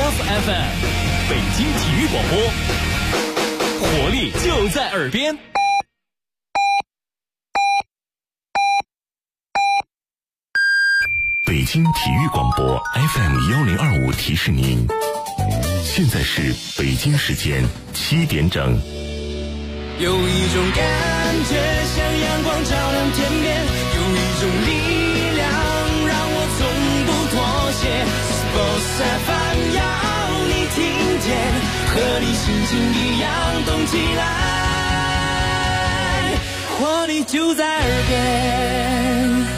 Love FM， 北京体育广播，活力就在耳边。 北京体育广播 FM1025提示您，现在是北京时间7点整。 有一种感觉像阳光照亮天边，有一种力量让我从不妥协。Sports FM 要你听见，和你心情一样动起来，活力就在耳边。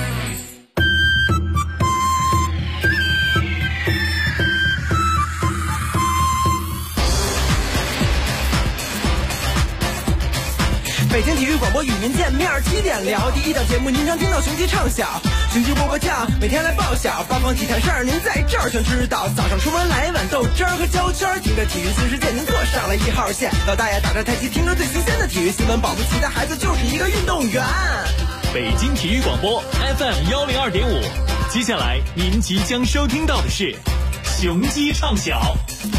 北京体育广播与您见面，7点聊。第一档节目您常听到雄鸡唱晓，雄鸡波跳，每天来报晓，八方体坛事儿您在这儿全知道。早上出门来一碗豆汁儿和焦圈，听着体育新世界您坐上了1号线。老大爷打着太极，听着最新鲜的体育新闻，保不齐的孩子就是一个运动员。 北京体育广播 FM102.5， 接下来您即将收听到的是雄鸡唱晓。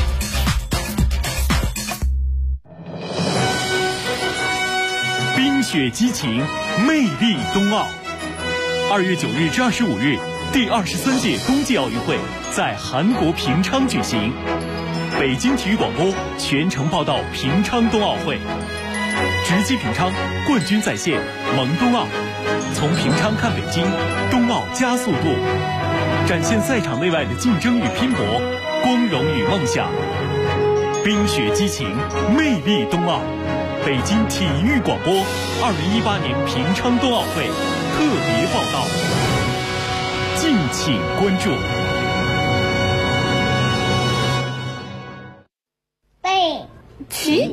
冰雪激情，魅力冬奥。2月9日至25日，第23届冬季奥运会在韩国平昌举行。北京体育广播全程报道平昌冬奥会，直击平昌，冠军在线，萌冬奥。从平昌看北京，冬奥加速度，展现赛场内外的竞争与拼搏，光荣与梦想。冰雪激情，魅力冬奥。北京体育广播2018年平昌冬奥会特别报道，敬请关注。 背起，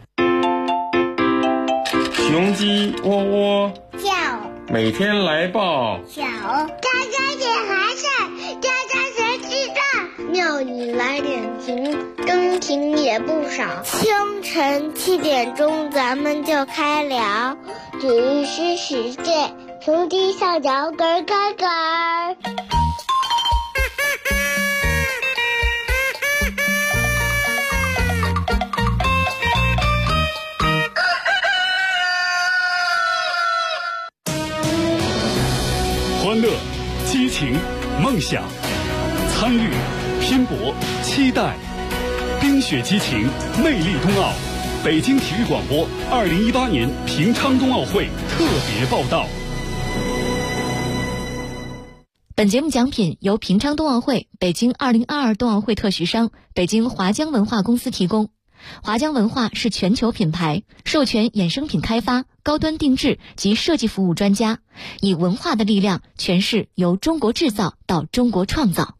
雄鸡窝窝叫， 每天来报小，家家点寒晒，家家谁知道？庙里来点情，中情也不少。清晨7点钟，咱们就开聊，体育新世界，雄鸡上脚咯咯咯。 欢乐、激情、梦想，参与、拼搏、期待，冰雪激情，魅力冬奥。北京体育广播2018年平昌冬奥会特别报道。 本节目奖品由平昌冬奥会、北京2022冬奥会特许商北京华江文化公司提供。华江文化是全球品牌，授权衍生品开发、高端定制及设计服务专家，以文化的力量诠释由中国制造到中国创造。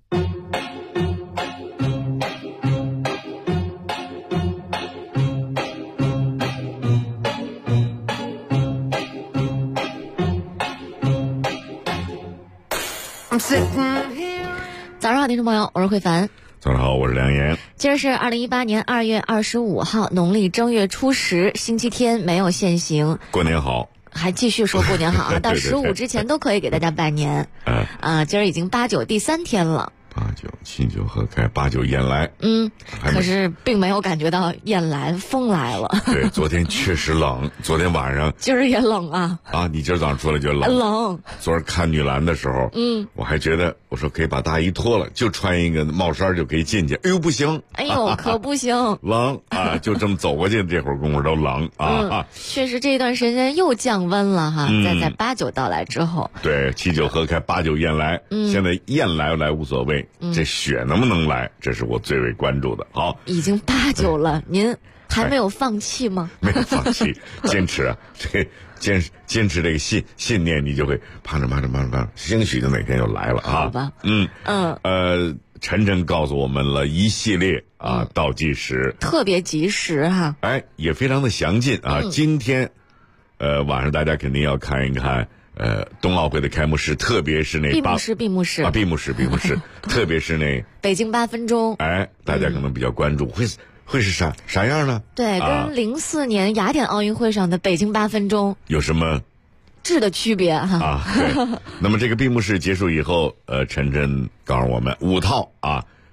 早上好，听众朋友，我是慧凡。 早上好，我是梁岩。 今儿是2018年2月25号，农历正月初10，星期天，没有限行。 过年好， 还继续说过年好啊！到15之前都可以给大家拜年。今儿已经8、9第3天了。 8、9庆酒贺开，8、9雁来。 可是并没有感觉到雁来，风来了。 对，昨天确实冷，昨天晚上。 今儿也冷啊！ 你今儿早上出来就冷。 冷。 昨儿看女篮的时候，我还觉得我说可以把大衣脱了，就穿一个帽衫就可以进去。哎呦不行！ 哎呦可不行！ 冷啊！就这么走过去，这会儿功夫都冷啊！ 确实这一段时间又降温了哈，在8、9到来之后。 对，7、9贺开，8、9雁来。现在雁来无所谓。这雪能不能来，这是我最为关注的。好， 已经8、9了，您还没有放弃吗？ 没有放弃，坚持啊！坚持这个信念，你就会盼着，兴许就哪天就来了啊！ 好吧， 晨晨告诉我们了一系列倒计时， 特别及时哈。 也非常的详尽啊。今天，晚上大家肯定要看一看。冬奥会的开幕式，特别是那闭幕式，特别是那北京8分钟， 大家可能比较关注，会是啥样呢？ 对，跟04年雅典奥运会上的北京8分钟有什么质的区别对。那么这个闭幕式结束以后，陈真告诉我们5套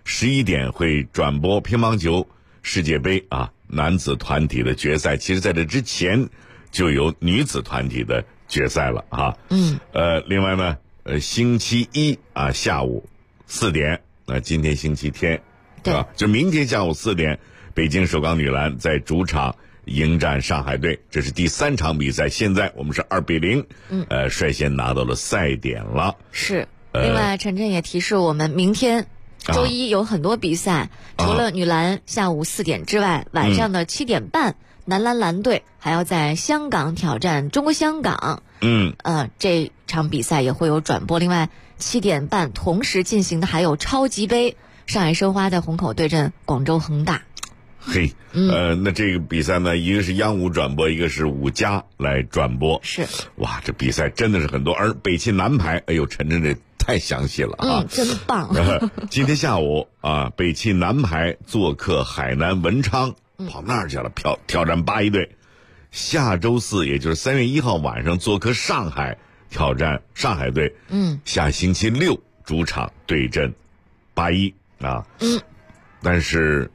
11点会转播乒乓球世界杯啊男子团体的决赛。其实在这之前就有女子团体的决赛了啊。另外呢，星期一啊下午4点，今天星期天，对吧？就明天下午4点，北京首钢女篮在主场迎战上海队，这是第3场比赛。现在我们是2-0，率先拿到了赛点了。 是。另外，陈震也提示我们，明天周一有很多比赛，除了女篮下午4点之外，晚上的7点半，男篮蓝队还要在香港挑战中国香港。这场比赛也会有转播。另外，7点半同时进行的还有超级杯，上海申花在虹口对阵广州恒大。 那这个比赛呢，一个是央五转播，一个是5家来转播。 是， 哇，这比赛真的是很多。而北汽男排，哎呦，陈真这太详细了啊， 真棒。 今天下午啊，北汽男排做客海南文昌，跑那儿去了，挑战8-1队。下周4，也就是3月1号晚上做客上海，挑战上海队。下星期6主场对阵8-1啊。但是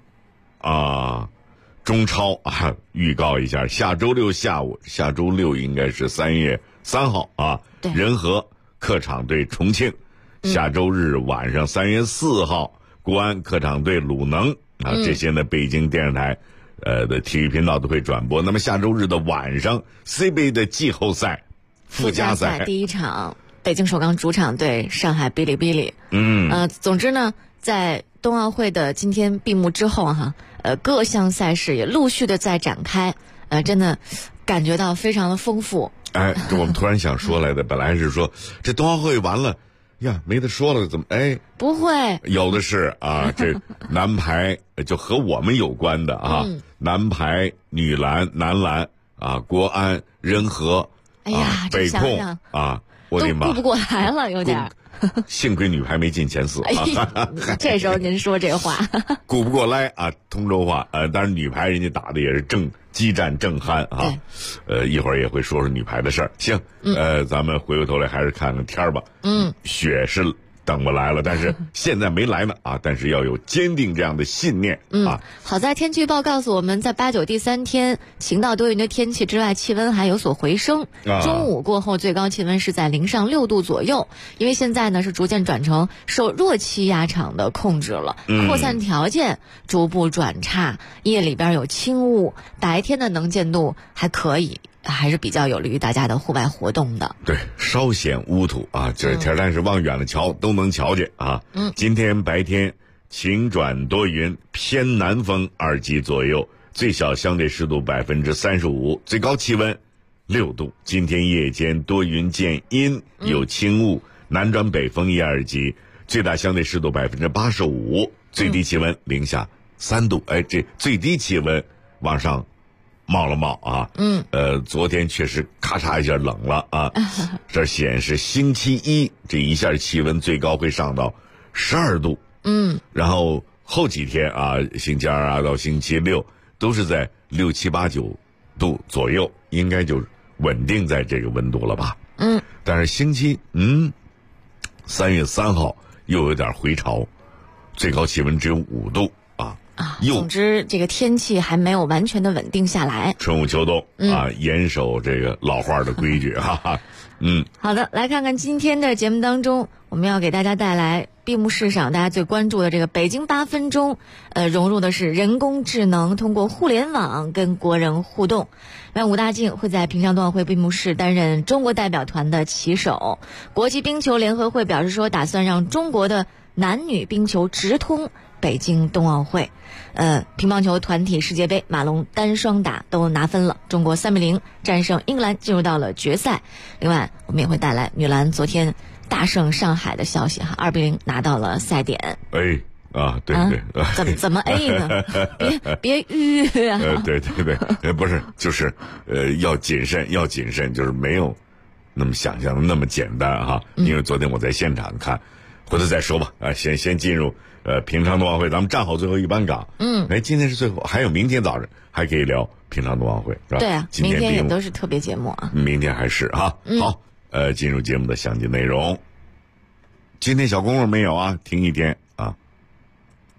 中超啊，预告一下，下周6下午，下周6应该是3月3号啊，仁和客场对重庆。下周日晚上3月4号，国安客场对鲁能啊。这些呢，北京电视台的体育频道都会转播。那么下周日的晚上 ，C 杯的季后赛附加赛第1场，北京首钢主场对上海哔哩哔哩。总之呢，在冬奥会的今天闭幕之后哈，各项赛事也陆续的在展开，真的感觉到非常的丰富。 这我们突然想说来的，本来是说这冬奥会完了呀，没得说了，怎么不会有的是啊，这男排就和我们有关的啊，男排、女篮、男篮啊，国安、仁和，北控啊，我的妈， 都顾不过来了，有点。 幸亏女排没进前4啊！ 这时候您说这话， 顾不过来啊，通州话。当然女排人家打的也是激战正酣啊。一会儿也会说说女排的事儿。行，咱们回过头来还是看看天儿吧。雪是等不来了，但是现在没来呢啊！但是要有坚定这样的信念啊。 好在天气预报告诉我们在8、9第3天晴到多云的天气之外，气温还有所回升。中午过后最高气温是在0上6度左右，因为现在呢是逐渐转成受弱气压场的控制了，扩散条件逐步转差，夜里边有轻雾，白天的能见度还可以。还是比较有利于大家的户外活动的。 对，稍显乌土啊，这天但是往远了瞧都能瞧见啊。今天白天晴转多云，偏南风2级左右，最小相对湿度35%，最高气温6度。今天夜间多云见阴，有轻雾，南转北风1、2级，最大相对湿度85%，最低气温零下3度。这最低气温往上冒了冒啊。昨天确实咔嚓一下冷了啊。这显示星期一这一下气温最高会上到12度。然后后几天啊，星期2啊到星期6都是在6、7、8、9度左右，应该就稳定在这个温度了吧。但是星期3月3号又有点回潮，最高气温只有5度。 总之这个天气还没有完全的稳定下来。 春捂秋冬严守这个老话的规矩哈哈。 好的，来看看今天的节目当中，我们要给大家带来闭幕式上大家最关注的这个北京8分钟，融入的是人工智能，通过互联网跟国人互动。吴大靖会在平昌冬奥会闭幕式担任中国代表团的旗手。国际冰球联合会表示说，打算让中国的男女冰球直通北京冬奥会。乒乓球团体世界杯，马龙单双打都拿分了，中国3-0战胜英格兰，进入到了决赛。另外我们也会带来女篮昨天大胜上海的消息哈，2-0拿到了赛点。 对对， 怎么呢？别预啊！ 对，不是，就是要谨慎，就是没有那么想象的那么简单哈。因为昨天我在现场看，回头再说吧。先进入平昌冬奥会，咱们站好最后一班岗。今天是最后，还有明天早上还可以聊平昌冬奥会，是吧？ 对啊，明天也都是特别节目啊。 明天还是哈。好，进入节目的详细内容。今天小公公没有啊，停一天啊。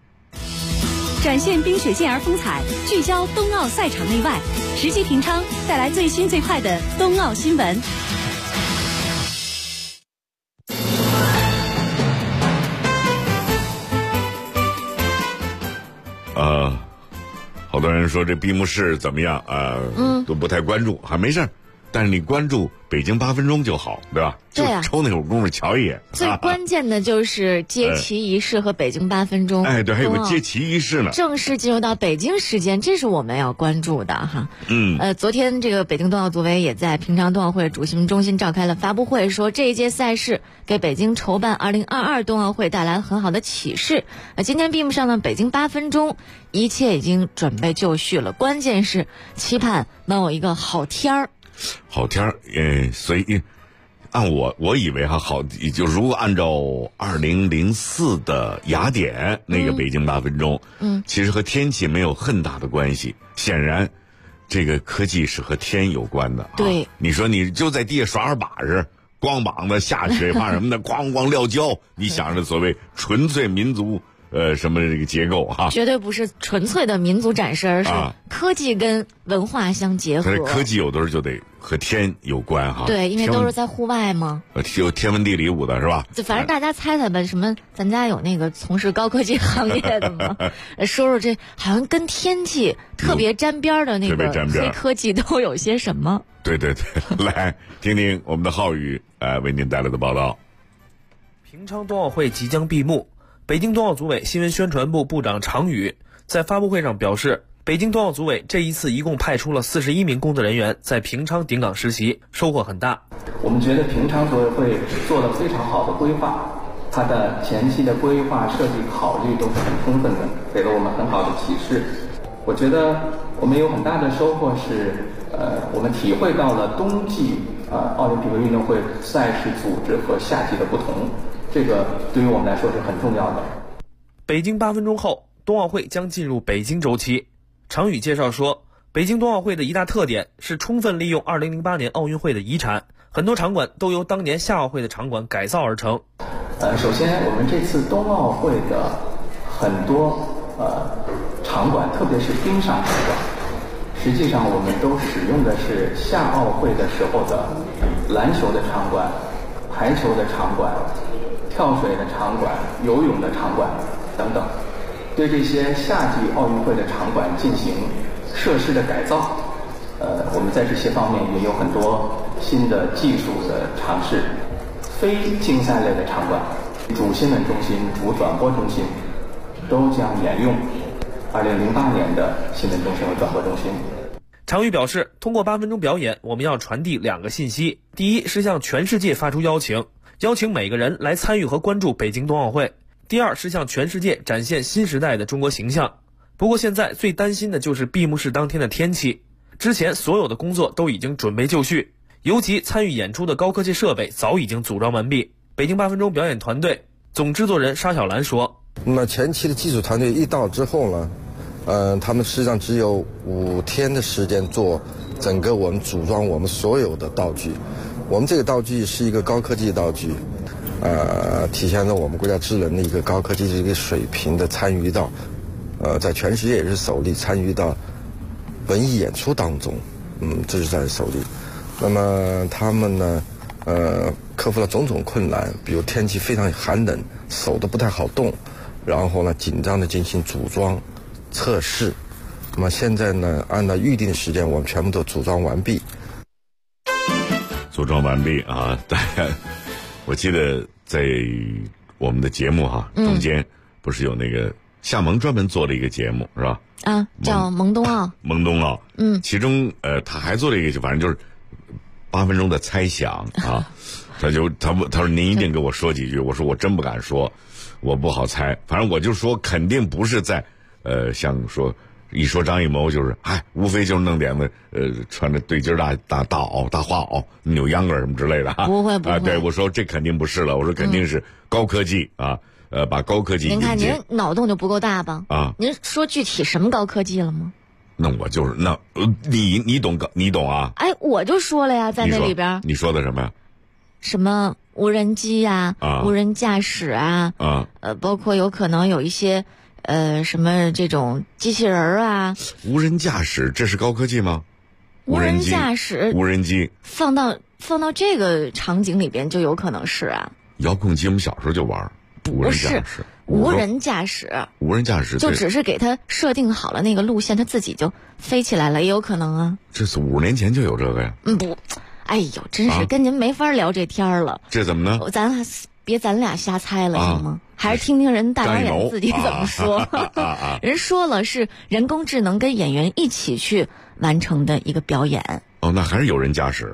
展现冰雪健儿风采，聚焦冬奥赛场内外，实际评昌，带来最新最快的冬奥新闻。 好多人说这闭幕式怎么样都不太关注，还没事儿，但是你关注北京8分钟就好，对吧？ 对啊， 就抽那会儿功夫瞧一眼。 最关键的就是接旗仪式和北京8分钟。 对，还有个接旗仪式呢。 正式进入到北京时间，这是我们要关注的哈。昨天这个北京冬奥组委也在平昌冬奥会主席中心召开了发布会，说这一届赛事给北京筹办2022冬奥会带来很好的启示。今天闭幕上呢，北京8分钟一切已经准备就绪了，关键是期盼能有一个好天儿。 好天儿，所以按我以为好，就如果按照2004的雅典那个北京8分钟，其实和天气没有很大的关系。显然，这个科技是和天有关的。 对， 你说你就在地下耍把式，光膀子下水怕什么的，咣咣撂跤，你想着所谓纯粹民族。什么这个结构绝对不是纯粹的民族展示，而是科技跟文化相结合。 科技有的时候就得和天有关对，因为都是在户外嘛。 有天文地理舞的是吧？ 反正大家猜猜吧，什么？咱家有那个从事高科技行业的吗？说说这好像跟天气特别沾边的那个黑科技都有些什么？ 对，来听听我们的浩宇为您带来的报道。 平昌冬奥会即将闭幕。北京冬奥组委新闻宣传部部长常宇在发布会上表示，北京冬奥组委这一次一共派出了41名工作人员在平昌顶岗实习，收获很大。 我们觉得平昌组委会做了非常好的规划，它的前期的规划设计考虑都是很充分的，给了我们很好的启示。我觉得我们有很大的收获是，我们体会到了冬季奥林匹克运动会赛事组织和夏季的不同。这个对于我们来说是很重要的。 北京8分钟后，冬奥会将进入北京周期。常宇介绍说，北京冬奥会的一大特点是充分利用2008年奥运会的遗产，很多场馆都由当年夏奥会的场馆改造而成。 首先，我们这次冬奥会的很多场馆，特别是冰上场馆，实际上我们都使用的是夏奥会的时候的篮球的场馆、排球的场馆、跳水的场馆、游泳的场馆等等，对这些夏季奥运会的场馆进行设施的改造。我们在这些方面也有很多新的技术的尝试。非竞赛类的场馆、主新闻中心、主转播中心都将沿用2008年的新闻中心和转播中心。 常宇表示，通过8分钟表演，我们要传递2个信息：第一是向全世界发出邀请每个人来参与和关注北京冬奥会；第二是向全世界展现新时代的中国形象。不过现在最担心的就是闭幕式当天的天气，之前所有的工作都已经准备就绪，尤其参与演出的高科技设备早已经组装完毕。北京8分钟表演团队总制作人沙小兰说， 那么前期的技术团队一到之后呢，他们实际上只有5天的时间做整个我们组装我们所有的道具。我们这个道具是一个高科技道具，体现了我们国家智能的一个高科技的一个水平的参与到，在全世界也是首例参与到文艺演出当中，这是在首例。那么他们呢，克服了种种困难，比如天气非常寒冷，手都不太好动，然后呢紧张的进行组装测试。那么现在呢，按照预定的时间，我们全部都组装完毕。 组装完毕啊！我记得在我们的节目中间不是有那个夏萌专门做了一个节目是吧？ 叫萌冬奥。 萌冬奥，其中他还做了一个，反正就是8分钟的猜想啊。他说您一定给我说几句，我说我真不敢说，我不好猜，反正我就说肯定不是在像说。一说张艺谋就是，无非就是弄点子，穿着对襟大花袄，扭秧歌什么之类的不会对，我说这肯定不是了，我说肯定是高科技把高科技。 您看您脑洞就不够大吧？您说具体什么高科技了吗？ 那我就是你懂啊？ 我就说了呀，在那里边。 你说的什么呀？ 什么无人机呀，无人驾驶啊，包括有可能有一些。 什么这种机器人啊， 无人驾驶，这是高科技吗？ 无人驾驶， 无人机放到这个场景里边就有可能是啊。 遥控器我们小时候就玩， 不是无人驾驶， 无人驾驶就只是给它设定好了那个路线，它自己就飞起来了，也有可能啊。 这是5年前就有这个呀？ 不，哎呦，真是跟您没法聊这天了。 这怎么呢？ 咱俩瞎猜了行吗？还是听听人大导演自己怎么说。人说了是人工智能跟演员一起去完成的一个表演。 哦，那还是有人驾驶。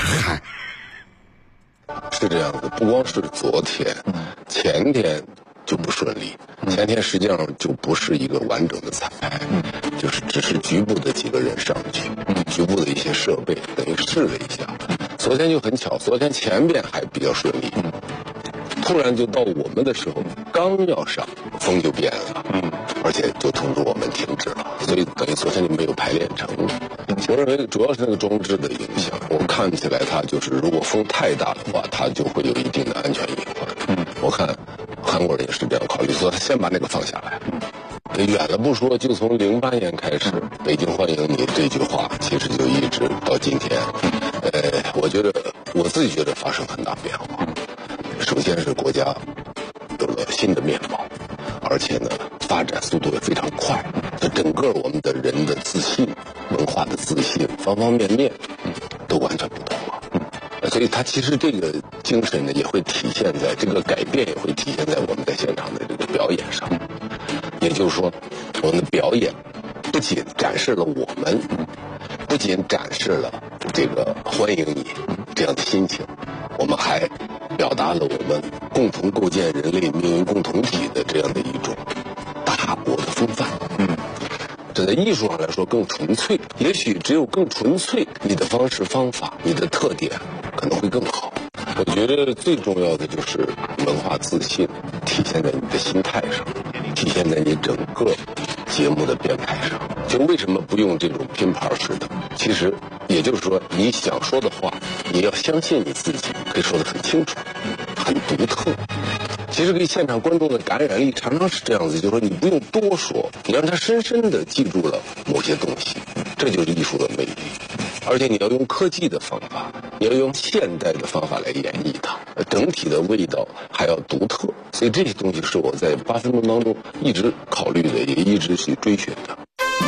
是这样的，不光是昨天，前天就不顺利。前天实际上就不是一个完整的彩排，就是只是局部的几个人上去，局部的一些设备等于试了一下。昨天就很巧，昨天前面还比较顺利，突然就到我们的时候，刚要上，风就变了，而且就通知我们停止了，所以等于昨天就没有排练成。我认为主要是那个装置的影响，我看起来它就是如果风太大的话，它就会有一定的安全隐患。我看韩国人也是这样考虑，所以他先把那个放下来。远了不说，就从08年开始，北京欢迎你这句话，其实就一直到今天。我觉得我自己觉得发生很大变化。首先是国家有了新的面貌，而且呢，发展速度也非常快。就整个我们的人的自信、文化的自信，方方面面都完全不同了。所以它其实这个精神呢，也会体现在这个改变，也会体现在我们在现场的这个表演上。也就是说，我们的表演不仅展示了我们，不仅展示了这个欢迎你这样的心情，我们还表达了我们共同构建人类命运共同体的这样的一种大国的风范。这在艺术上来说更纯粹，也许只有更纯粹，你的方式方法，你的特点可能会更好。我觉得最重要的就是文化自信体现在你的心态上，体现在你整个节目的编排上。就为什么不用这种拼盘式的？其实也就是说，你想说的话，你要相信你自己，可以说得很清楚，很独特。其实给现场观众的感染力常常是这样子，就是说你不用多说，你让他深深地记住了某些东西，这就是艺术的魅力。而且你要用科技的方法，你要用现代的方法来演绎它，整体的味道还要独特。所以这些东西是我在8分钟当中一直考虑的，也一直去追寻的。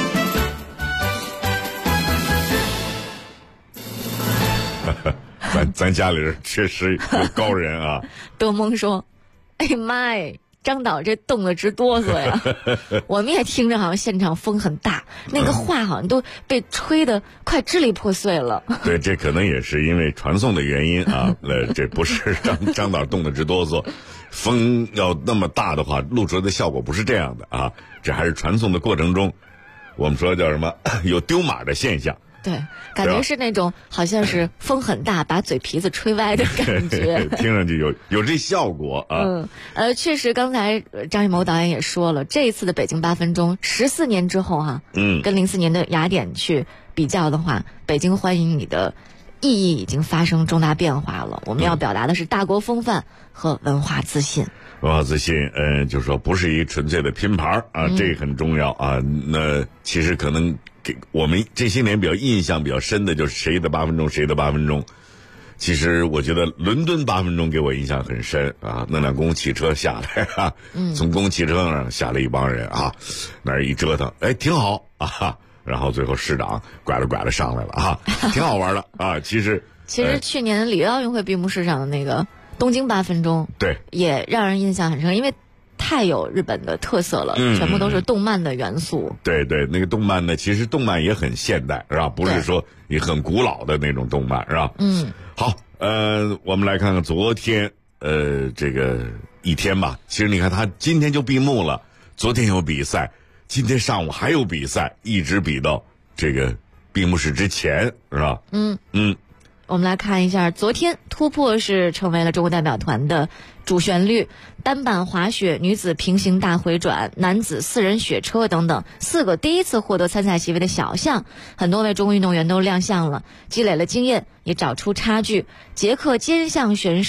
咱家里人确实有高人啊。 德蒙说：“哎呀妈呀，张导这冻得直哆嗦呀！”我们也听着好像现场风很大，那个话好像都被吹得快支离破碎了。 对，这可能也是因为传送的原因啊。这不是张导冻得直哆嗦，风要那么大的话，录出来的效果不是这样的啊。这还是传送的过程中，我们说叫什么，有丢马的现象。 对，感觉是那种好像是风很大，把嘴皮子吹歪的感觉。 听上去有这效果啊。 确实，刚才张艺谋导演也说了，这一次的北京8分钟，14年之后哈，跟04年的雅典去比较的话，北京欢迎你的意义已经发生重大变化了。我们要表达的是大国风范和文化自信。 文化自信，就是说不是一纯粹的拼盘啊，这个很重要啊。那其实可能给我们这些年比较印象比较深的就是谁的8分钟，谁的8分钟。其实我觉得伦敦8分钟给我印象很深啊，那辆公共汽车下来啊，从公共汽车上下来一帮人啊，那儿一折腾，挺好啊。然后最后市长拐了上来了啊，挺好玩的啊。其实去年里约奥运会闭幕式上的那个东京8分钟， 对，也让人印象很深，因为太有日本的特色了，全部都是动漫的元素。 对对，那个动漫呢，其实动漫也很现代，是吧？不是说也很古老的那种动漫，是吧？好，我们来看看昨天，这个一天吧。其实你看，他今天就闭幕了，昨天有比赛，今天上午还有比赛，一直比到这个闭幕式之前，是吧？ 我们来看一下，昨天突破是成为了中国代表团的主旋律，单板滑雪、女子平行大回转、男子4人雪车等等4个第一次获得参赛席位的小项，很多位中国运动员都亮相了，积累了经验，也找出差距。捷克肩项选手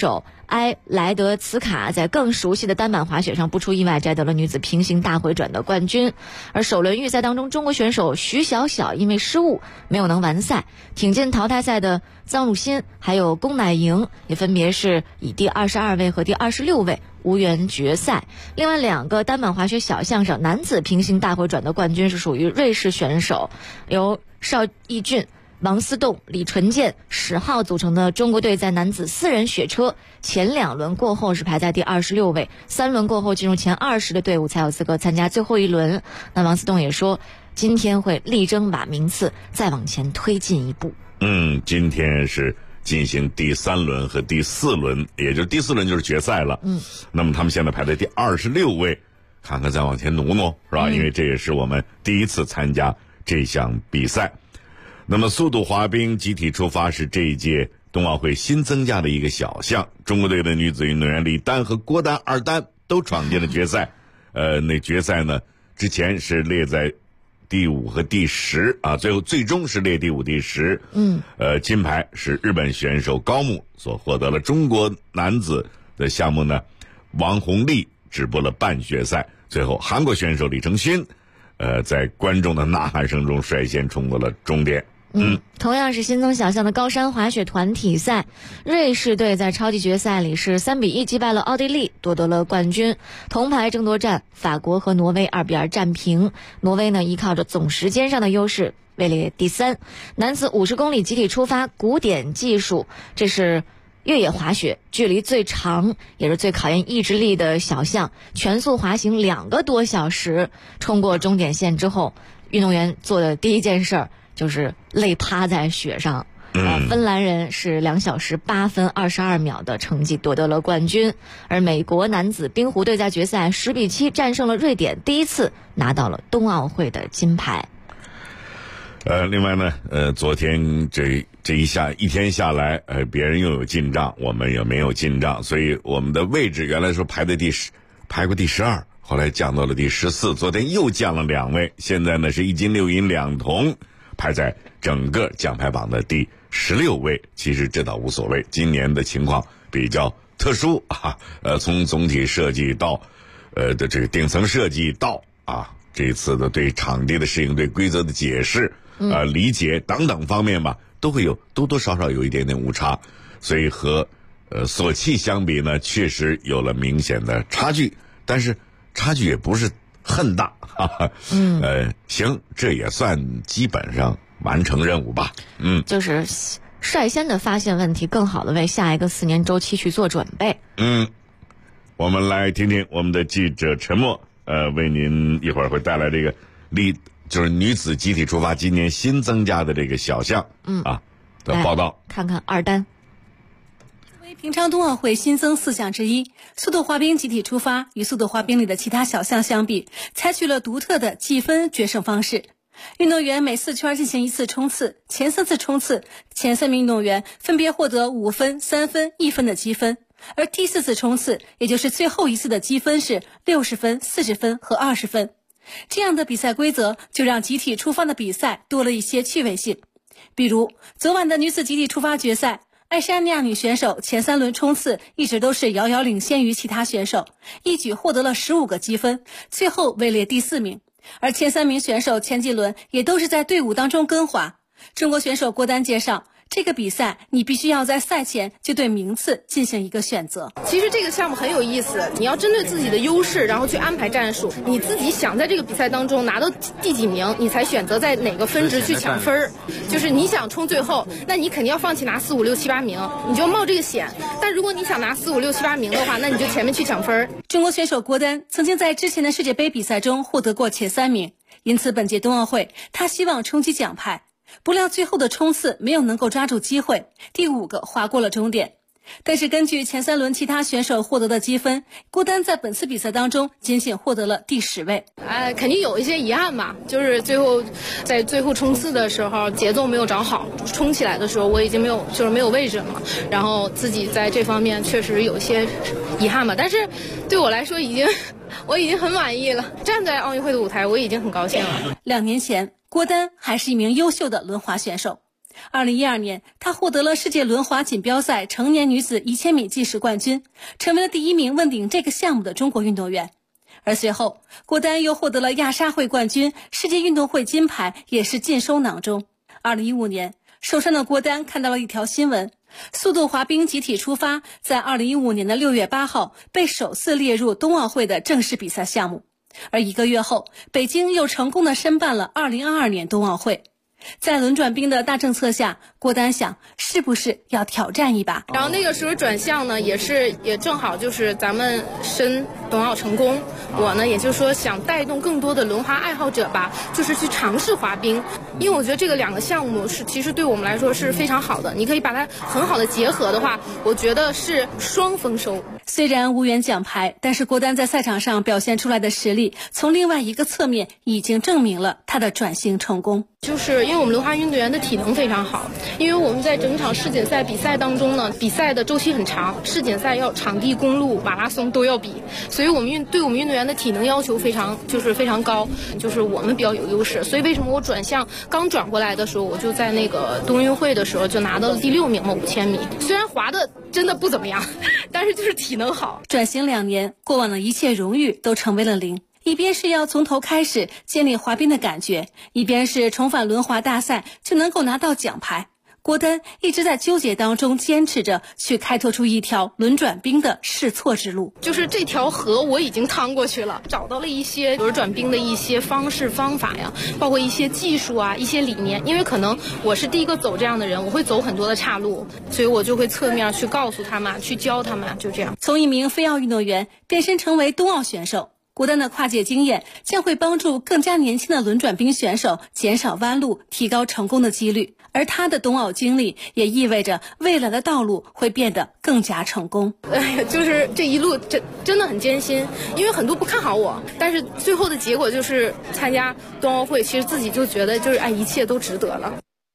埃莱德茨卡在更熟悉的单板滑雪上不出意外摘得了女子平行大回转的冠军。而首轮预赛当中，中国选手徐晓晓因为失误没有能完赛，挺进淘汰赛的臧汝欣还有龚乃莹也分别是以第22位和第26位无缘决赛。另外2个单板滑雪小项上男子平行大回转的冠军是属于瑞士选手，由邵义俊、王思栋、李纯健、史浩组成的中国队在男子4人雪车前2轮过后是排在第26位，3轮过后进入前20的队伍才有资格参加最后一轮。那王思栋也说，今天会力争把名次再往前推进一步。 今天是进行第3轮和第4轮，也就是第4轮就是决赛了。那么他们现在排在第26位，看看再往前努努，是吧？因为这也是我们第一次参加这项比赛。那么速度滑冰集体出发是这一届冬奥会新增加的一个小项，中国队的女子运动员李丹和郭丹2单都闯进了决赛。那决赛呢，之前是列在第5和第10啊，最终是列第5、第10。金牌是日本选手高木所获得了。中国男子的项目呢，王红丽止步了半决赛，最后韩国选手李承勋，在观众的呐喊声中率先冲过了终点。 同样是新增小项的高山滑雪团体赛，瑞士队在超级决赛里是3比1击败了奥地利，夺得了冠军。铜牌争夺战，法国和挪威2比2战平。挪威呢依靠着总时间上的优势位列第3。男子50公里集体出发古典技术，这是越野滑雪距离最长也是最考验意志力的小项，全速滑行2个多小时。冲过终点线之后，运动员做的第一件事就是累趴在雪上。芬兰人是2小时8分22秒的成绩夺得了冠军，而美国男子冰壶队在决赛10比7战胜了瑞典，第一次拿到了冬奥会的金牌。 另外呢，昨天这一天下来，别人又有进账，我们也没有进账，所以我们的位置原来说排过第12，后来降到了第14，昨天又降了2位，现在呢是1金6银2铜，排在整个奖牌榜的第16位。其实这倒无所谓，今年的情况比较特殊啊，从总体设计到的这个顶层设计到这次的对场地的适应、对规则的解释理解等等方面吧，都会有多多少少有一点点误差，所以和索契相比呢，确实有了明显的差距，但是差距也不是很大。行，这也算基本上完成任务吧。 就是率先的发现问题，更好的为下一个4年周期去做准备。 我们来听听我们的记者陈默为您一会儿会带来这个就是女子集体出发今年新增加的这个小项的报道。 看看2单。 为平昌冬奥会新增4项之一，速度滑冰集体出发与速度滑冰里的其他小项相比，采取了独特的计分决胜方式。运动员每4圈进行1次冲刺，前3次冲刺前3名运动员分别获得5分、3分、1分的积分，而第4次冲刺，也就是最后一次的积分是60分、40分和20分。这样的比赛规则就让集体出发的比赛多了一些趣味性。比如昨晚的女子集体出发决赛，爱沙尼亚女选手前3轮冲刺一直都是遥遥领先于其他选手，一举获得了15个积分，最后位列第4名。而前3名选手前几轮也都是在队伍当中跟滑。中国选手郭丹介绍，这个比赛你必须要在赛前就对名次进行一个选择。 其实这个项目很有意思，你要针对自己的优势，然后去安排战术。你自己想在这个比赛当中拿到第几名，你才选择在哪个分值去抢分。就是你想冲最后，那你肯定要放弃拿4、5、6、7、8名，你就冒这个险。但如果你想拿4、5、6、7、8名的话，那你就前面去抢分。 中国选手郭丹曾经在之前的世界杯比赛中获得过前3名，因此本届冬奥会他希望冲击奖牌。不料最后的冲刺没有能够抓住机会，第5个划过了终点。但是根据前3轮其他选手获得的积分，郭丹在本次比赛当中仅仅获得了第10位。 肯定有一些遗憾吧，就是在最后冲刺的时候节奏没有找好，冲起来的时候我已经没有位置了，然后自己在这方面确实有一些遗憾吧。但是对我来说我已经很满意了，站在奥运会的舞台我已经很高兴了。 2年前郭丹还是一名优秀的轮滑选手， 2012年，她获得了世界轮滑锦标赛成年女子1000米计时冠军，成为了第1名问鼎这个项目的中国运动员。而随后，郭丹又获得了亚沙会冠军、世界运动会金牌，也是尽收囊中。2015年，受伤的郭丹看到了一条新闻，速度滑冰集体出发在2015年的6月8号被首次列入冬奥会的正式比赛项目，而1个月后，北京又成功的申办了2022年冬奥会。在轮转冰的大政策下，郭丹想是不是要挑战一把。 然后那个时候转向呢，也正好就是咱们申冬奥成功，我呢也就是说想带动更多的轮滑爱好者吧，就是去尝试滑冰，因为我觉得这个2个项目其实对我们来说是非常好的，你可以把它很好的结合的话，我觉得是双丰收。 虽然无缘奖牌，但是郭丹在赛场上表现出来的实力，从另外一个侧面已经证明了他的转型成功。 就是因为我们轮滑运动员的体能非常好，因为我们在整场世锦赛比赛当中呢，比赛的周期很长，世锦赛要场地、公路、马拉松都要比，所以我们对我们运动员的体能要求非常高，就是我们比较有优势。所以为什么我刚转过来的时候，我就在那个冬运会的时候就拿到了第6名嘛，5000米。虽然滑的真的不怎么样，但是就是体能好。 转型2年，过往的一切荣誉都成为了零。一边是要从头开始建立滑冰的感觉，一边是重返轮滑大赛就能够拿到奖牌。郭丹一直在纠结当中坚持着去开拓出一条轮转冰的试错之路。 就是这条河我已经趟过去了，找到了一些轮转冰的一些方式方法呀，包括一些技术啊，一些理念。因为可能我是第一个走这样的人，我会走很多的岔路，所以我就会侧面去告诉他们，去教他们，就这样。 从一名非奥运动员变身成为冬奥选手，郭丹的跨界经验将会帮助更加年轻的轮转冰选手减少弯路，提高成功的几率。而他的冬奥经历也意味着未来的道路会变得更加成功。 就是这一路真的很艰辛，因为很多不看好我，但是最后的结果就是参加冬奥会，其实自己就觉得就是一切都值得了。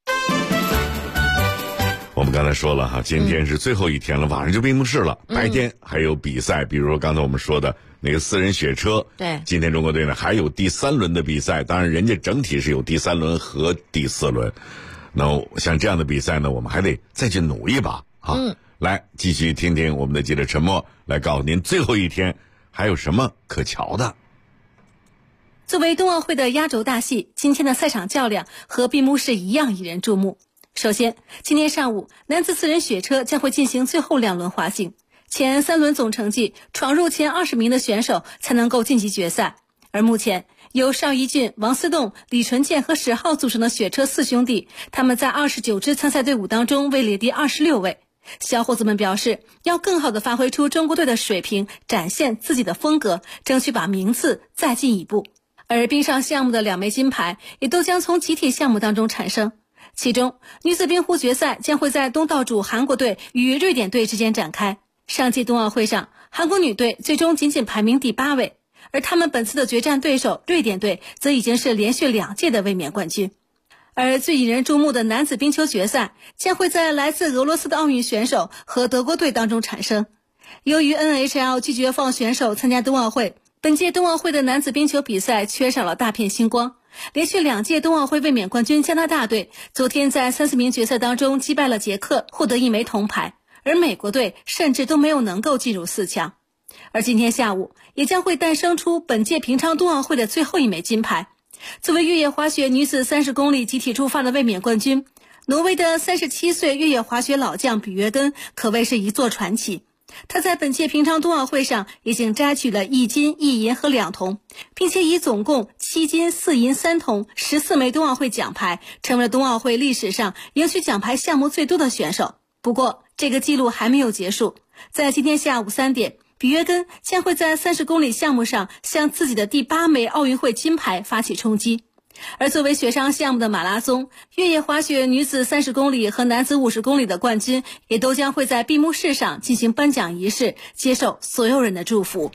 我们刚才说了哈，今天是最后一天了，晚上就闭幕式了，白天还有比赛，比如说刚才我们说的那个4人雪车， 对， 今天中国队呢还有第3轮的比赛，当然人家整体是有第3轮和第4轮。那像这样的比赛呢，我们还得再去努一把啊！来继续听听我们的记者陈默来告诉您最后一天还有什么可瞧的。 作为冬奥会的压轴大戏，今天的赛场较量和闭幕式一样引人注目。首先，今天上午男子4人雪车将会进行最后2轮滑行，前3轮总成绩闯入前20名的选手才能够晋级决赛。而目前由邵一俊、王思栋、李纯健和史浩组成的雪车4兄弟，他们在29支参赛队伍当中位列第26位。小伙子们表示要更好地发挥出中国队的水平，展现自己的风格，争取把名次再进一步。而冰上项目的2枚金牌也都将从集体项目当中产生，其中女子冰壶决赛将会在东道主韩国队与瑞典队之间展开。上届冬奥会上，韩国女队最终仅排名第8位，而他们本次的决战对手瑞典队则已经是连续2届的卫冕冠军。而最引人注目的男子冰球决赛将会在来自俄罗斯的奥运选手和德国队当中产生。由于 NHL 拒绝放选手参加冬奥会，本届冬奥会的男子冰球比赛缺少了大片星光。连续2届冬奥会卫冕冠军加拿大队昨天在30名决赛当中击败了捷克，获得1枚铜牌，而美国队甚至都没有能够进入4强。而今天下午也将会诞生出本届平昌冬奥会的最后1枚金牌。作为越野滑雪女子30公里集体出发的卫冕冠军，挪威的37岁越野滑雪老将比约根可谓是一座传奇。他在本届平昌冬奥会上已经摘取了1金、1银和2铜，并且以总共7金、4银、3铜14枚冬奥会奖牌，成为了冬奥会历史上赢取奖牌项目最多的选手。不过这个记录还没有结束，在今天下午3点，比约根将会在30公里项目上向自己的第8枚奥运会金牌发起冲击。而作为雪上项目的马拉松、越野滑雪女子30公里和男子50公里的冠军也都将会在闭幕式上进行颁奖仪式，接受所有人的祝福。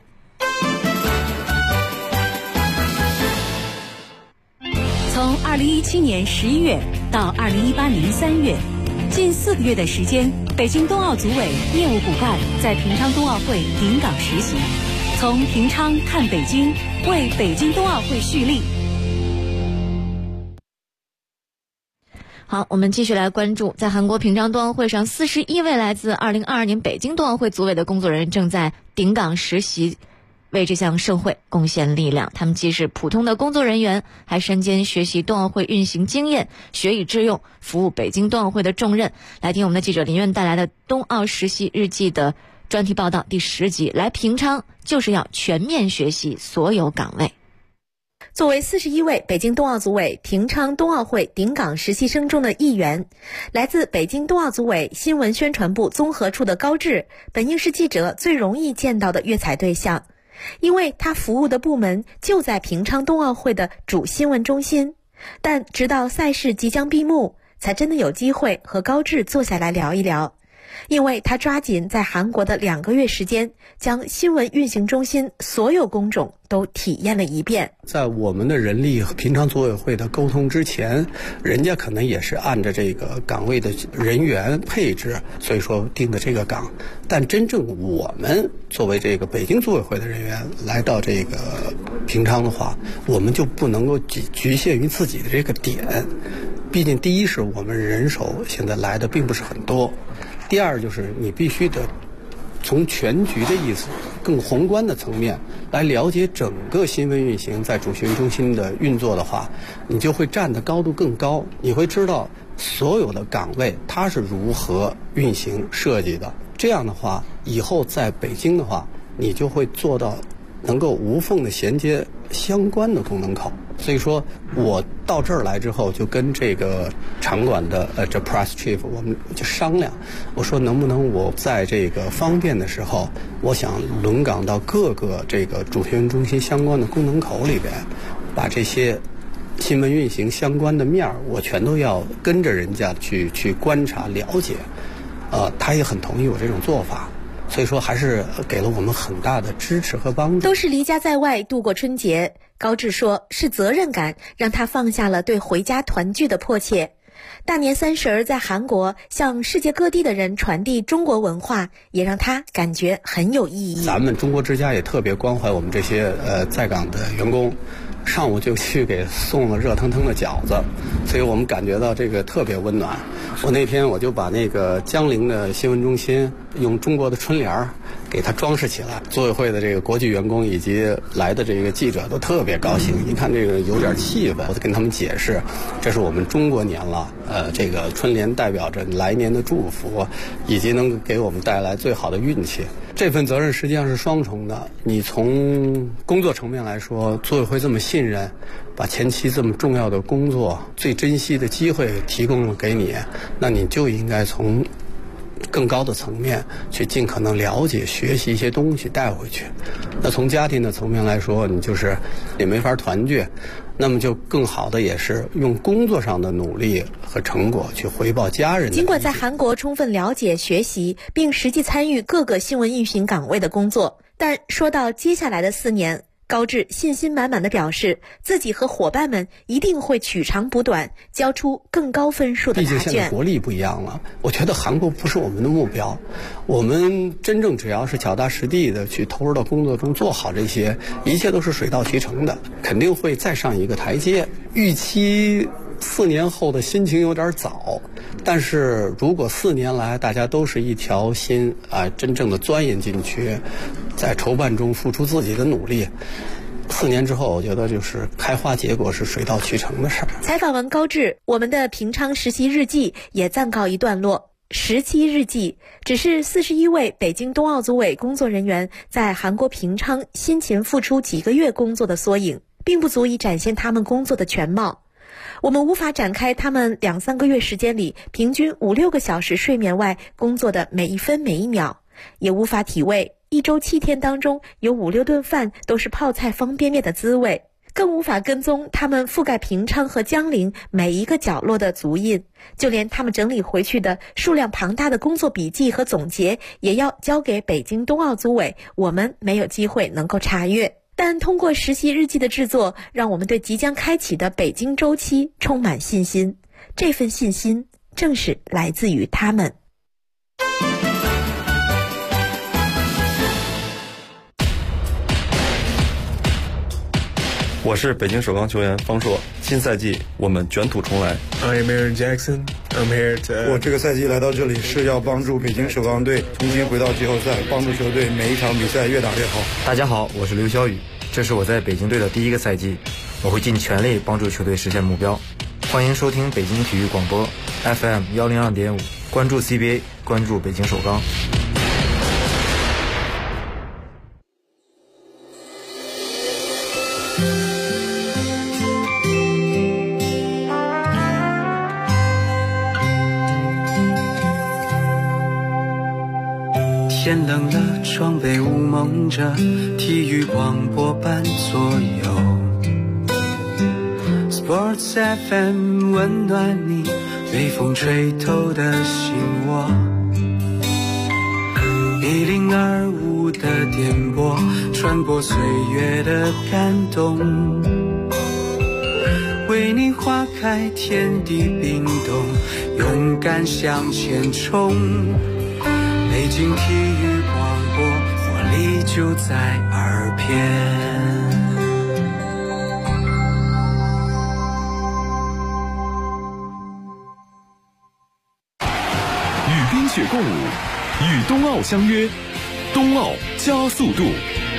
从2017年11月到2018年3月，近4个月的时间，北京冬奥组委业务骨干在平昌冬奥会临港实习，从平昌看北京，为北京冬奥会蓄力。 好，我们继续来关注，在韩国平昌冬奥会上，41位来自2022年北京冬奥会组委的工作人员正在顶岗实习，为这项盛会贡献力量。他们既是普通的工作人员，还身兼学习冬奥会运行经验，学以致用，服务北京冬奥会的重任。来听我们的记者林苑带来的《冬奥实习日记》的专题报道第10集，来平昌就是要全面学习所有岗位。 作为41位北京冬奥组委平昌冬奥会顶岗实习生中的一员，来自北京冬奥组委新闻宣传部综合处的高志，本应是记者最容易见到的阅采对象，因为他服务的部门就在平昌冬奥会的主新闻中心。但直到赛事即将闭幕，才真的有机会和高志坐下来聊一聊。因为他抓紧在韩国的2个月时间，将新闻运行中心所有工种都体验了一遍。 在我们的人力和平昌组委会的沟通之前，人家可能也是按照这个岗位的人员配置，所以说定的这个岗。但真正我们作为这个北京组委会的人员来到这个平昌的话，我们就不能够局限于自己的这个点。毕竟第一是我们人手现在来的并不是很多，第二就是你必须得从全局的意思更宏观的层面来了解整个新闻运行在主新闻中心的运作的话，你就会站的高度更高，你会知道所有的岗位它是如何运行设计的。这样的话以后在北京的话，你就会做到能够无缝的衔接相关的功能口。所以说我到这儿来之后，就跟这个场馆的这 press chief 我们就商量，我说能不能我在这个方便的时候，我想轮岗到各个这个主新闻中心相关的功能口里边，把这些新闻运行相关的面我全都要跟着人家去观察了解。他也很同意我这种做法，所以说还是给了我们很大的支持和帮助。 都是离家在外度过春节，高志说是责任感让他放下了对回家团聚的迫切。大年30在韩国向世界各地的人传递中国文化，也让他感觉很有意义。 咱们中国之家也特别关怀我们这些在岗的员工，上午就去给送了热腾腾的饺子，所以我们感觉到这个特别温暖。我那天我就把那个江陵的新闻中心用中国的春联给它装饰起来，组委会的这个国际员工以及来的这个记者都特别高兴，一看这个有点气氛，我就跟他们解释，这是我们中国年了，这个春联代表着来年的祝福，以及能给我们带来最好的运气。这份责任实际上是双重的，你从工作层面来说，组委会这么信任，把前期这么重要的工作最珍惜的机会提供了给你，那你就应该从更高的层面去尽可能了解学习一些东西带回去。那从家庭的层面来说，你就是也没法团聚，那么就更好的也是用工作上的努力和成果去回报家人。 尽管在韩国充分了解学习并实际参与各个新闻运行岗位的工作，但说到接下来的4年，高志信心满满地表示，自己和伙伴们一定会取长补短，交出更高分数的答卷。 毕竟现在国力不一样了，我觉得韩国不是我们的目标，我们真正只要是脚踏实地的去投入到工作中，做好这些，一切都是水到渠成的，肯定会再上一个台阶。预期4年后的心情有点早，但是如果4年来大家都是一条心真正的钻研进去，在筹办中付出自己的努力，4年之后我觉得就是开花结果是水到渠成的事儿。 采访完高志，我们的平昌实习日记也暂告一段落。17日记只是41位北京冬奥组委工作人员在韩国平昌辛勤付出几个月工作的缩影，并不足以展现他们工作的全貌。我们无法展开他们2-3个月时间里平均5-6个小时睡眠外工作的每一分每一秒，也无法体味1周7天当中有5-6顿饭都是泡菜方便面的滋味，更无法跟踪他们覆盖平昌和江陵每一个角落的足印，就连他们整理回去的数量庞大的工作笔记和总结也要交给北京冬奥组委，我们没有机会能够查阅。但通过实习日记的制作，让我们对即将开启的北京周期充满信心，这份信心正是来自于他们。 我是北京首钢球员方硕，新赛季我们卷土重来。 I'm Aaron Jackson. I'm here to. 我这个赛季来到这里是要帮助北京首钢队重新回到季后赛，帮助球队每一场比赛越打越好。 大家好，我是刘晓宇，这是我在北京队的第一个赛季，我会尽全力帮助球队实现目标。欢迎收听北京体育广播 FM 102.5，关注 CBA， 关注北京首钢。 天冷了，窗被雾蒙着，体育广播伴左右。Sports FM 温暖你，被风吹透的心窝。1025的电波，传播岁月的感动。为你花开，天地冰冻，勇敢向前冲。北京体育广播，活力就在耳边。 与冰雪共舞，与冬奥相约，冬奥加速度。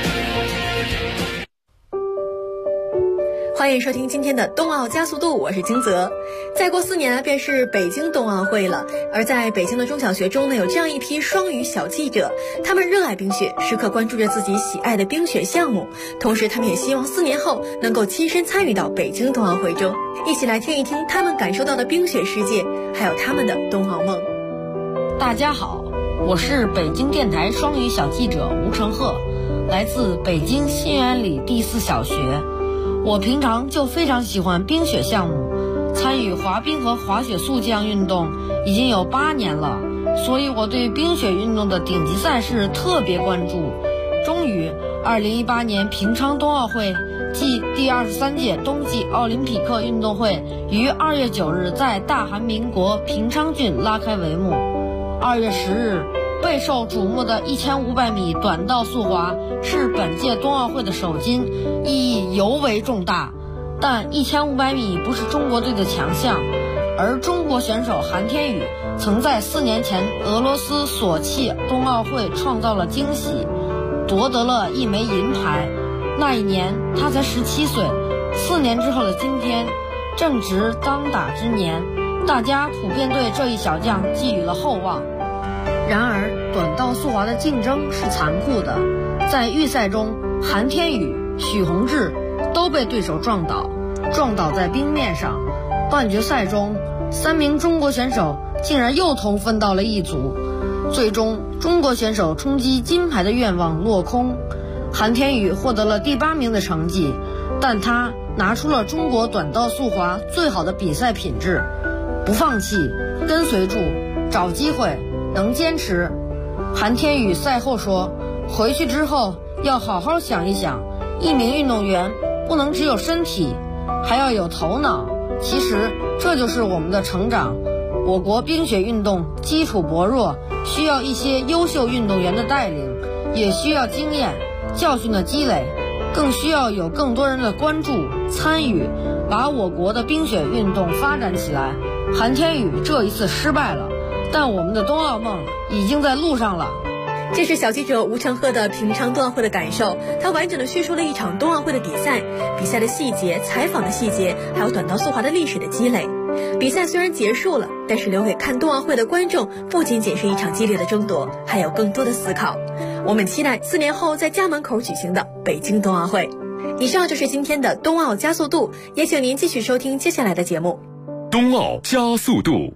欢迎收听今天的冬奥加速度，我是金泽。再过4年便是北京冬奥会了，而在北京的中小学中呢，有这样一批双语小记者，他们热爱冰雪，时刻关注着自己喜爱的冰雪项目，同时他们也希望4年后能够亲身参与到北京冬奥会中，一起来听一听他们感受到的冰雪世界，还有他们的冬奥梦。 大家好，我是北京电台双语小记者吴成鹤，来自北京新源里第4小学。我平常就非常喜欢冰雪项目，参与滑冰和滑雪速降运动已经有8年了，所以我对冰雪运动的顶级赛事特别关注。终于2018年平昌冬奥会暨第23届冬季奥林匹克运动会于2月9日在大韩民国平昌郡拉开帷幕。2月10日备受瞩目的1500米短道速滑是本届冬奥会的首金，意义尤为重大。但1500米不是中国队的强项，而中国选手韩天宇曾在4年前俄罗斯索契冬奥会创造了惊喜，夺得了1枚银牌。那一年他才17岁，4年之后的今天正值当打之年，大家普遍对这一小将寄予了厚望。然而短道速滑的竞争是残酷的，在预赛中韩天宇、许宏志都被对手撞倒在冰面上。半决赛中3名中国选手竟然又同分到了一组，最终中国选手冲击金牌的愿望落空。韩天宇获得了第8名的成绩，但他拿出了中国短道速滑最好的比赛品质，不放弃，跟随住，找机会，能坚持。韩天宇赛后说，回去之后要好好想一想，一名运动员不能只有身体，还要有头脑。其实这就是我们的成长。我国冰雪运动基础薄弱，需要一些优秀运动员的带领，也需要经验教训的积累，更需要有更多人的关注参与，把我国的冰雪运动发展起来。韩天宇这一次失败了，但我们的冬奥梦已经在路上了。 这是小记者吴成鹤的平昌冬奥会的感受，他完整的叙述了一场冬奥会的比赛的细节、采访的细节，还有短道速滑的历史的积累。比赛虽然结束了，但是留给看冬奥会的观众不仅仅是一场激烈的争夺，还有更多的思考。我们期待4年后在家门口举行的北京冬奥会。以上就是今天的冬奥加速度，也请您继续收听接下来的节目。 冬奥加速度，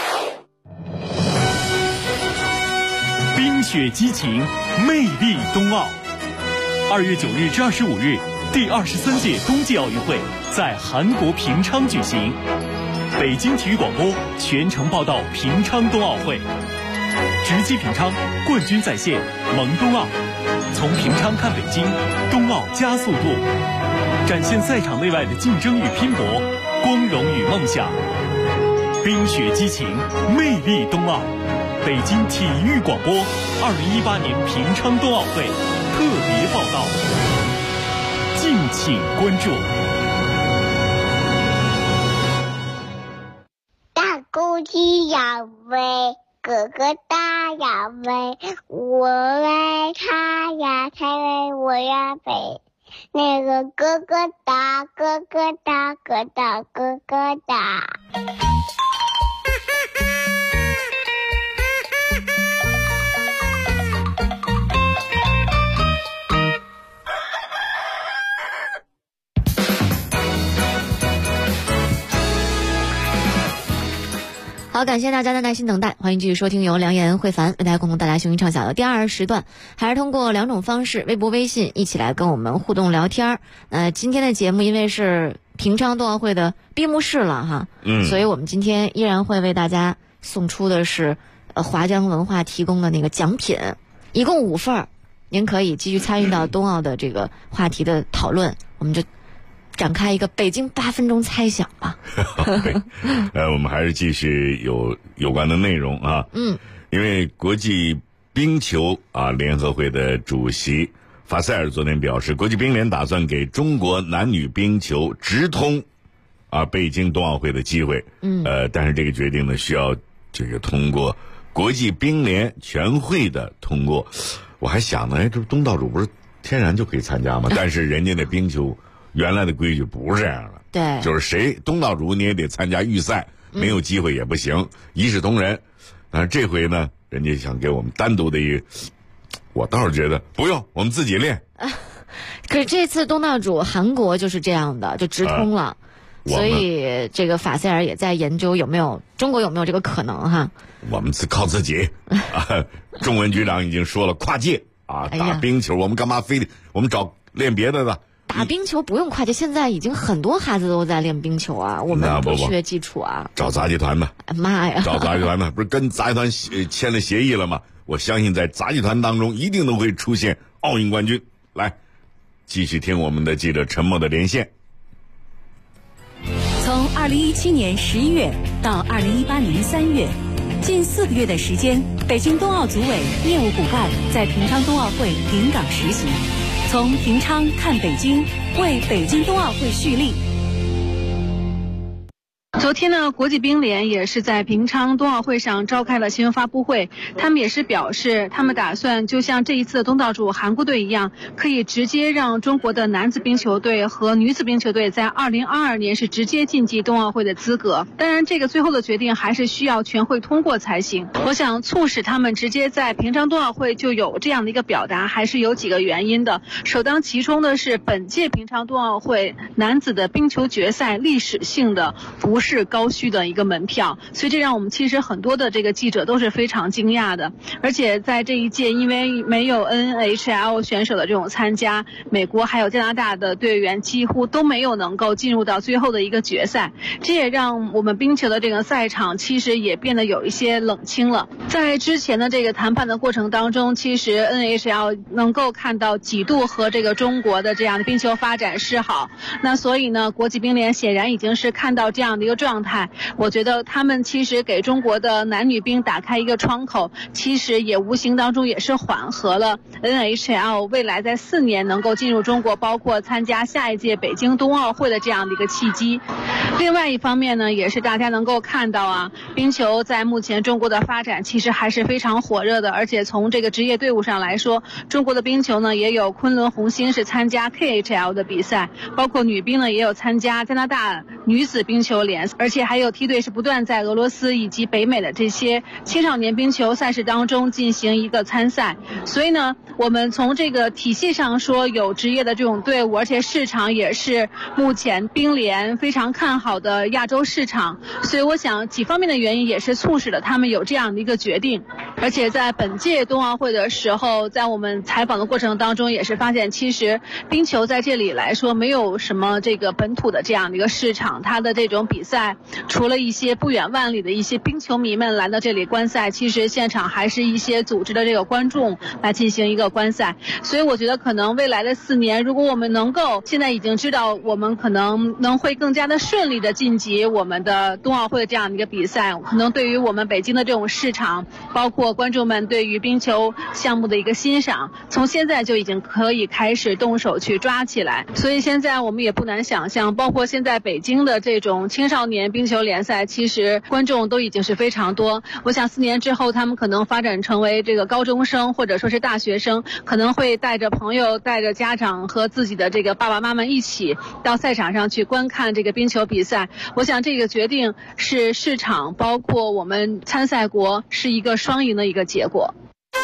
冰雪激情，魅力冬奥。2月9日至25日，第23届冬季奥运会在韩国平昌举行。北京体育广播全程报道平昌冬奥会，直击平昌，冠军在线，萌冬奥。从平昌看北京，冬奥加速度，展现赛场内外的竞争与拼搏，光荣与梦想。冰雪激情，魅力冬奥。北京体育广播2018年平昌冬奥会特别报道。 敬请关注。 大公鸡要飞，哥哥大要飞，我爱他呀，他为我呀飞。那个哥哥大，哥哥大，哥大，哥哥大。 好，感谢大家的耐心等待，欢迎继续收听由梁岩、慧凡为大家共同带来雄鹰畅晓的第2时段，还是通过2种方式，微博、微信一起来跟我们互动聊天。今天的节目因为是平昌冬奥会的闭幕式了哈，所以我们今天依然会为大家送出的是华江文化提供的那个奖品，一共5份，您可以继续参与到冬奥的这个话题的讨论，我们就展开一个北京8分钟猜想吧。 我们还是继续有关的内容啊。因为国际冰球联合会的主席法塞尔昨天表示，国际冰联打算给中国男女冰球直通北京冬奥会的机会。但是这个决定呢，需要这个通过国际冰联全会的通过。我还想呢，这东道主不是天然就可以参加吗？但是人家的冰球原来的规矩不是这样的， 对， 就是谁东道主你也得参加预赛，没有机会也不行，一视同仁。但是这回呢，人家想给我们单独的一个，我倒是觉得不用，我们自己练。 可是这次东道主韩国就是这样的，就直通了，所以这个法塞尔也在研究中国有没有这个可能哈。 我们是靠自己。中文局长已经说了，跨界打冰球，我们干嘛非得我们找练别的呢？ 打冰球不用跨界，现在已经很多孩子都在练冰球啊，我们不缺基础啊。 找杂技团的， 妈呀！ 找杂技团的，不是跟杂技团签了协议了吗？我相信在杂技团当中一定都会出现奥运冠军。来，继续听我们的记者陈默的连线。 从2017年11月到2018年3月，近4个月的时间，北京冬奥组委业务骨干在平昌冬奥会临港实习。从平昌看北京，为北京冬奥会蓄力。 昨天呢，国际冰联也是在平昌冬奥会上召开了新闻发布会，他们也是表示，他们打算就像这一次的东道主韩国队一样，可以直接让中国的男子冰球队和女子冰球队在2022年是直接晋级冬奥会的资格。当然，这个最后的决定还是需要全会通过才行。我想促使他们直接在平昌冬奥会就有这样的一个表达，还是有几个原因的。首当其冲的是，本届平昌冬奥会男子的冰球决赛历史性的不是高需的一个门票，所以这让我们其实很多的这个记者都是非常惊讶的。而且在这一届，因为没有 NHL 选手的这种参加，美国还有加拿大的队员几乎都没有能够进入到最后的一个决赛，这也让我们冰球的这个赛场其实也变得有一些冷清了。在之前的这个谈判的过程当中，其实 NHL 能够看到几度和这个中国的这样的冰球发展示好，那所以呢，国际冰联显然已经是看到这样的一个状态，我觉得他们其实给中国的男女冰打开一个窗口，其实也无形当中也是缓和了 NHL 未来在4年能够进入中国，包括参加下一届北京冬奥会的这样的一个契机。另外一方面呢，也是大家能够看到冰球在目前中国的发展其实还是非常火热的，而且从这个职业队伍上来说，中国的冰球呢也有昆仑红星是参加 KHL 的比赛，包括女冰呢也有参加加拿大女子冰球联赛，而且还有梯队是不断在俄罗斯以及北美的这些青少年冰球赛事当中进行一个参赛。所以呢，我们从这个体系上说有职业的这种队伍，而且市场也是目前冰联非常看好的亚洲市场，所以我想几方面的原因也是促使了他们有这样的一个决定。而且在本届冬奥会的时候，在我们采访的过程当中也是发现，其实冰球在这里来说没有什么这个本土的这样的一个市场，它的这种比赛除了一些不远万里的一些冰球迷们来到这里观赛，其实现场还是一些组织的这个观众来进行一个观赛。所以我觉得可能未来的4年，如果我们能够现在已经知道我们可能会更加的顺利的晋级我们的冬奥会这样的一个比赛，可能对于我们北京的这种市场，包括括观众们对于冰球项目的一个欣赏，从现在就已经可以开始动手去抓起来。所以现在我们也不难想象，包括现在北京的这种青少年冰球联赛，其实观众都已经是非常多。我想4年之后，他们可能发展成为这个高中生或者说是大学生，可能会带着朋友、带着家长和自己的这个爸爸妈妈一起到赛场上去观看这个冰球比赛。我想这个决定是市场包括我们参赛国是一个双赢的一个结果。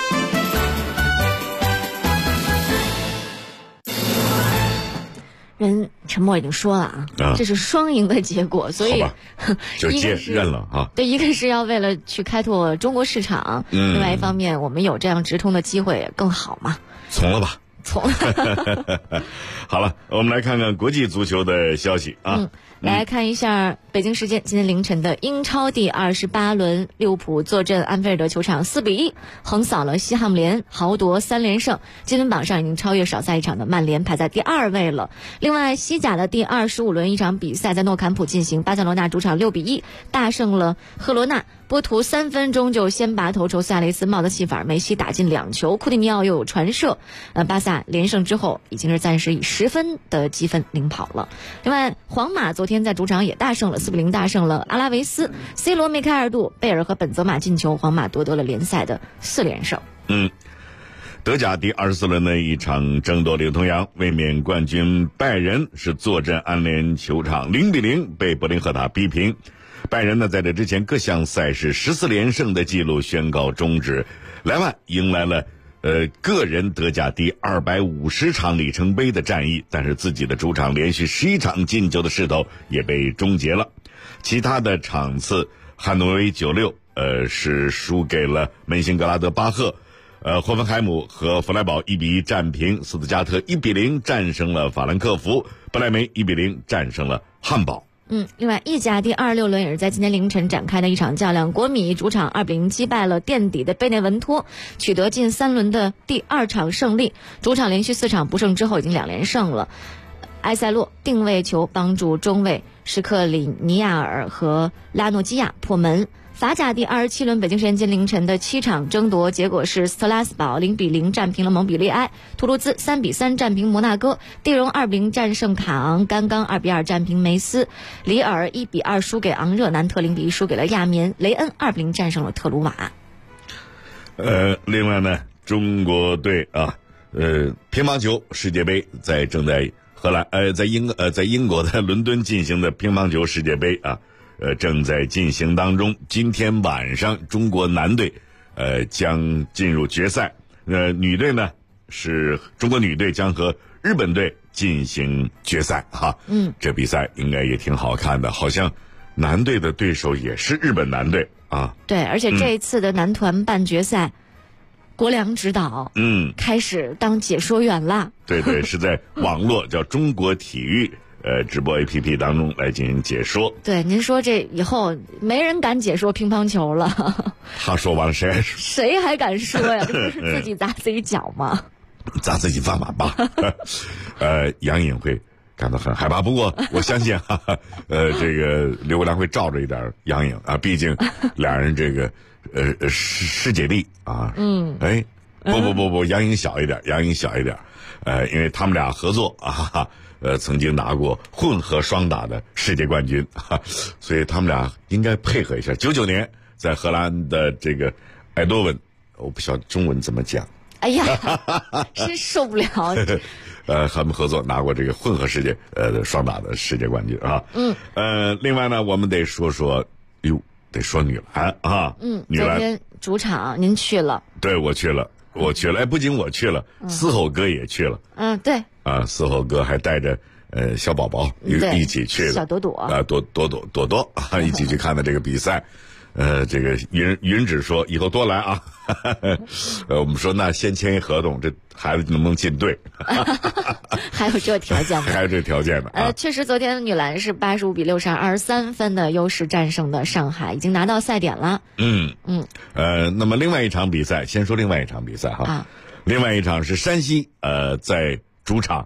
人陈默已经说了啊，这是双赢的结果，所以就认了啊。 对，一个是要为了去开拓中国市场，另外一方面我们有这样直通的机会更好嘛。 从了吧。 从了。 好了，我们来看看国际足球的消息啊。 来看一下北京时间今天凌晨的英超第28轮，利物浦坐镇安菲尔德球场4-1横扫了西汉姆联，豪夺3连胜，积分榜上已经超越少赛一场的曼联，排在第2位了。另外，西甲的第25轮一场比赛在诺坎普进行，巴塞罗那主场6-1大胜了赫罗纳，波图3分钟就先拔头筹，苏亚雷斯帽子戏法，梅西打进2球，库蒂尼奥又有传射，巴萨连胜之后已经是暂时以10分的积分领跑了。另外，皇马昨天在主场也大胜了4-0大胜了阿拉维斯，C 罗、梅开二度，贝尔和本泽马进球，皇马夺得了联赛的4连胜。 德甲第24轮的一场争夺领头羊，卫冕冠军拜仁是坐镇安联球场0-0被柏林赫塔逼平。拜仁呢，在这之前各项赛事14连胜的记录宣告终止，莱万迎来了个人德甲第250场里程碑的战役，但是自己的主场连续11场进球的势头也被终结了。其他的场次，汉诺威96是输给了门兴格拉德巴赫，霍芬海姆和弗莱堡1-1战平，斯图加特1-0战胜了法兰克福，不莱梅1-0战胜了汉堡。 另外意甲第26轮也是在今天凌晨展开的一场较量，国米主场2-0击败了垫底的贝内文托，取得近3轮的第2场胜利，主场连续4场不胜之后已经2连胜了。埃塞洛定位球帮助中卫施克里尼亚尔和拉诺基亚破门。法甲第27轮北京时间今凌晨的7场争夺结果是斯特拉斯堡0-0战平了蒙彼利埃，图卢兹3-3战平摩纳哥，蒂荣2-0战胜卡昂，甘刚2-2战平梅斯，里尔1-2输给昂热，南特0-1输给了亚眠，雷恩2-0战胜了特鲁瓦。 另外呢，中国队乒乓球世界杯正在荷兰在英国的伦敦进行的乒乓球世界杯正在进行当中。今天晚上中国男队将进入决赛，女队呢是中国女队将和日本队进行决赛哈。这比赛应该也挺好看的，好像男队的对手也是日本男队啊。 对，而且这一次的男团半决赛，国梁指导开始当解说员啦。 对，是在网络叫中国体育直播 APP 当中来进行解说。 对，您说这以后没人敢解说乒乓球了。 他说完了谁还敢说呀？这不是自己砸自己脚吗？ 砸自己饭碗吧。杨颖会感到很害怕，不过我相信这个刘国梁会罩着一点杨颖啊，毕竟俩人这个师姐弟啊。不，杨颖小一点，因为他们俩合作曾经拿过混合双打的世界冠军，所以他们俩应该配合一下。99年在荷兰的这个埃多温，我不晓得中文怎么讲。 哎呀，真受不了。 他们合作拿过这个混合世界双打的世界冠军啊。另外呢，我们得说得说女篮啊。女篮昨天主场您去了？ 对，我去了。不仅我去了，嘶吼哥也去了。 对。 嘶吼哥还带着小宝宝一起去的， 小朵朵朵一起去看的这个比赛。这个云只说以后多来啊。我们说那先签一合同，这孩子能不能进队？ 还有这条件吗？ 还有这条件呢。 确实，昨天的女篮是85-62，23分的优势战胜的上海，已经拿到赛点了。 那么另外一场比赛，先说另外一场比赛哈。另外一场是山西在主场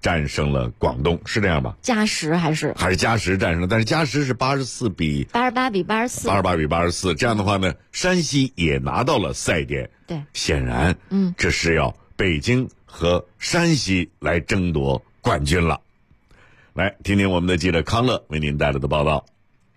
战胜了广东，是这样吧？ 加时还是加时战胜了，但是加时是88比84，这样的话呢，山西也拿到了赛点。 对， 显然，这是要北京和山西来争夺冠军了。来听听我们的记者康乐为您带来的报道。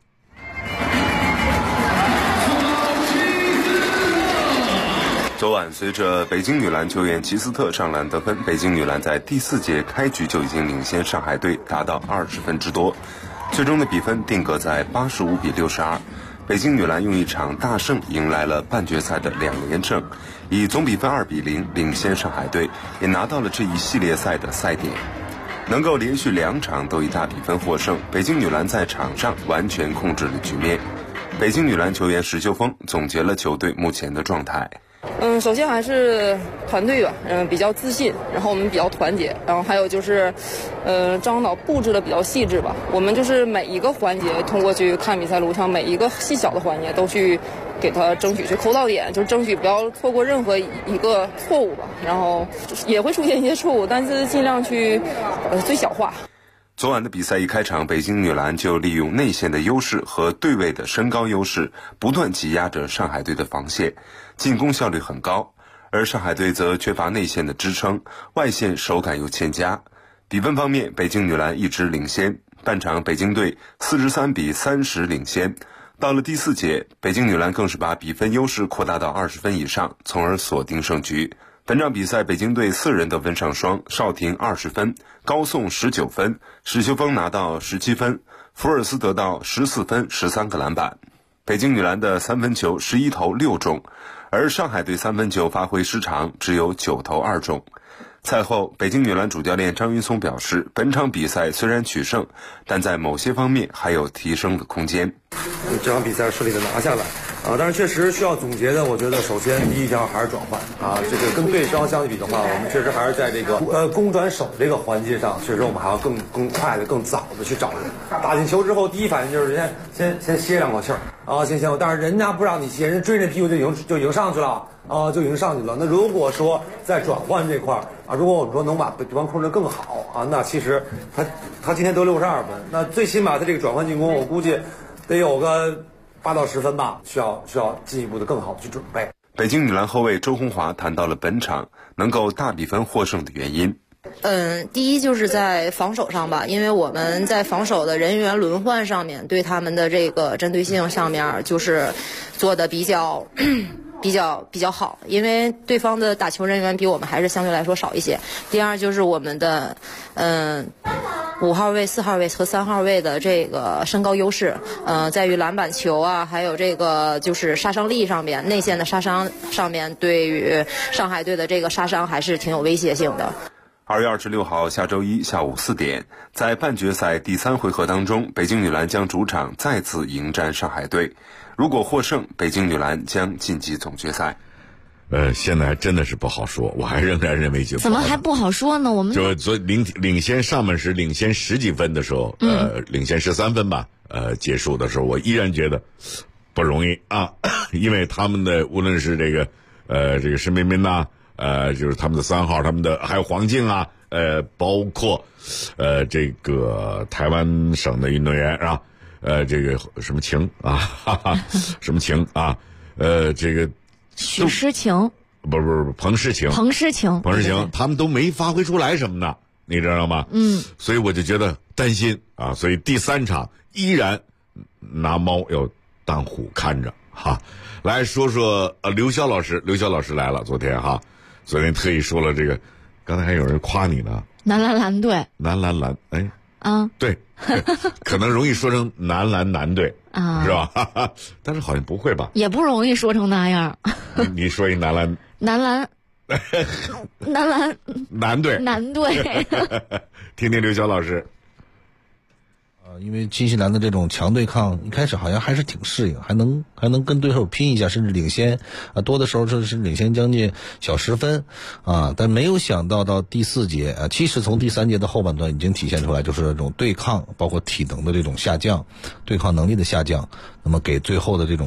昨晚，随着北京女篮球员齐斯特上篮得分，北京女篮在第4节开局就已经领先上海队达到20分之多，最终的比分定格在85比62。北京女篮用一场大胜迎来了半决赛的2连胜，以总比分2比0领先上海队，也拿到了这一系列赛的赛点。能够连续2场都以大比分获胜，北京女篮在场上完全控制了局面。北京女篮球员史秀峰总结了球队目前的状态。 首先还是团队吧，比较自信，然后我们比较团结，然后还有就是，张导布置的比较细致吧。我们就是每一个环节通过去看比赛录像，每一个细小的环节都去给他争取去抠到点，就争取不要错过任何一个错误吧。然后也会出现一些错误，但是尽量去最小化。 昨晚的比赛一开场，北京女篮就利用内线的优势和对位的身高优势，不断挤压着上海队的防线，进攻效率很高。而上海队则缺乏内线的支撑，外线手感又欠佳。比分方面，北京女篮一直领先，半场北京队43比30领先。到了第4节，北京女篮更是把比分优势扩大到20分以上，从而锁定胜局。本场比赛，北京队4人得分上双，邵婷20分，高颂19分，史秀峰拿到17分，福尔斯得到14分13个篮板。北京女篮的3分球11投6中，而上海队3分球发挥失常，只有9投2中。赛后，北京女篮主教练张云松表示，本场比赛虽然取胜，但在某些方面还有提升的空间。 这场比赛顺利的拿下来但是确实需要总结的，我觉得首先第一条还是转换这个跟对方相比的话，我们确实还是在这个攻转守这个环节上，确实我们还要更快的、更早的去找人。打进球之后，第一反应就是先歇2口气先歇，但是人家不让你歇，人追着屁股就已经上去了就已经上去了。那如果说在转换这块如果我们说能把对方控制得更好那其实他今天得62分，那最起码他这个转换进攻，我估计得有个8到10分吧，需要进一步的更好的去准备。 北京女篮后卫周红华谈到了本场能够大比分获胜的原因。 第一就是在防守上吧，因为我们在防守的人员轮换上面，对他们的这个针对性上面就是做的比较好，因为对方的打球人员比我们还是相对来说少一些。第二就是我们的5号位、4号位和3号位的这个身高优势，在于篮板球还有这个就是杀伤力上面，内线的杀伤上面，对于上海队的这个杀伤还是挺有威胁性的。 2月26号下周一下午4点，在半决赛第3回合当中，北京女篮将主场再次迎战上海队。如果获胜，北京女篮将晋级总决赛。 现在还真的是不好说，我还仍然认为就怎么还不好说呢？我们就领先上半时领先10几分的时候，领先13分吧，结束的时候，我依然觉得不容易因为他们的无论是这个申彬彬就是他们的3号，他们的还有黄静包括这个台湾省的运动员这个什么晴什么晴这个许诗晴不彭诗晴，他们都没发挥出来什么呢？你知道吗？所以我就觉得担心所以第3场依然拿猫要当虎看着来说说刘潇老师来了，昨天特意说了这个，刚才还有人夸你呢。 男篮队， 对，可能容易说成男篮男队是吧？但是好像不会吧？ 也不容易说成那样。 你说一男篮男队，听听刘潇老师。 因为新西兰的这种强对抗，一开始好像还是挺适应，还能跟对手拼一下，甚至领先多的时候是领先将近小10分但没有想到第4节其实从第3节的后半段已经体现出来，就是这种对抗包括体能的这种下降，对抗能力的下降，那么给最后的这种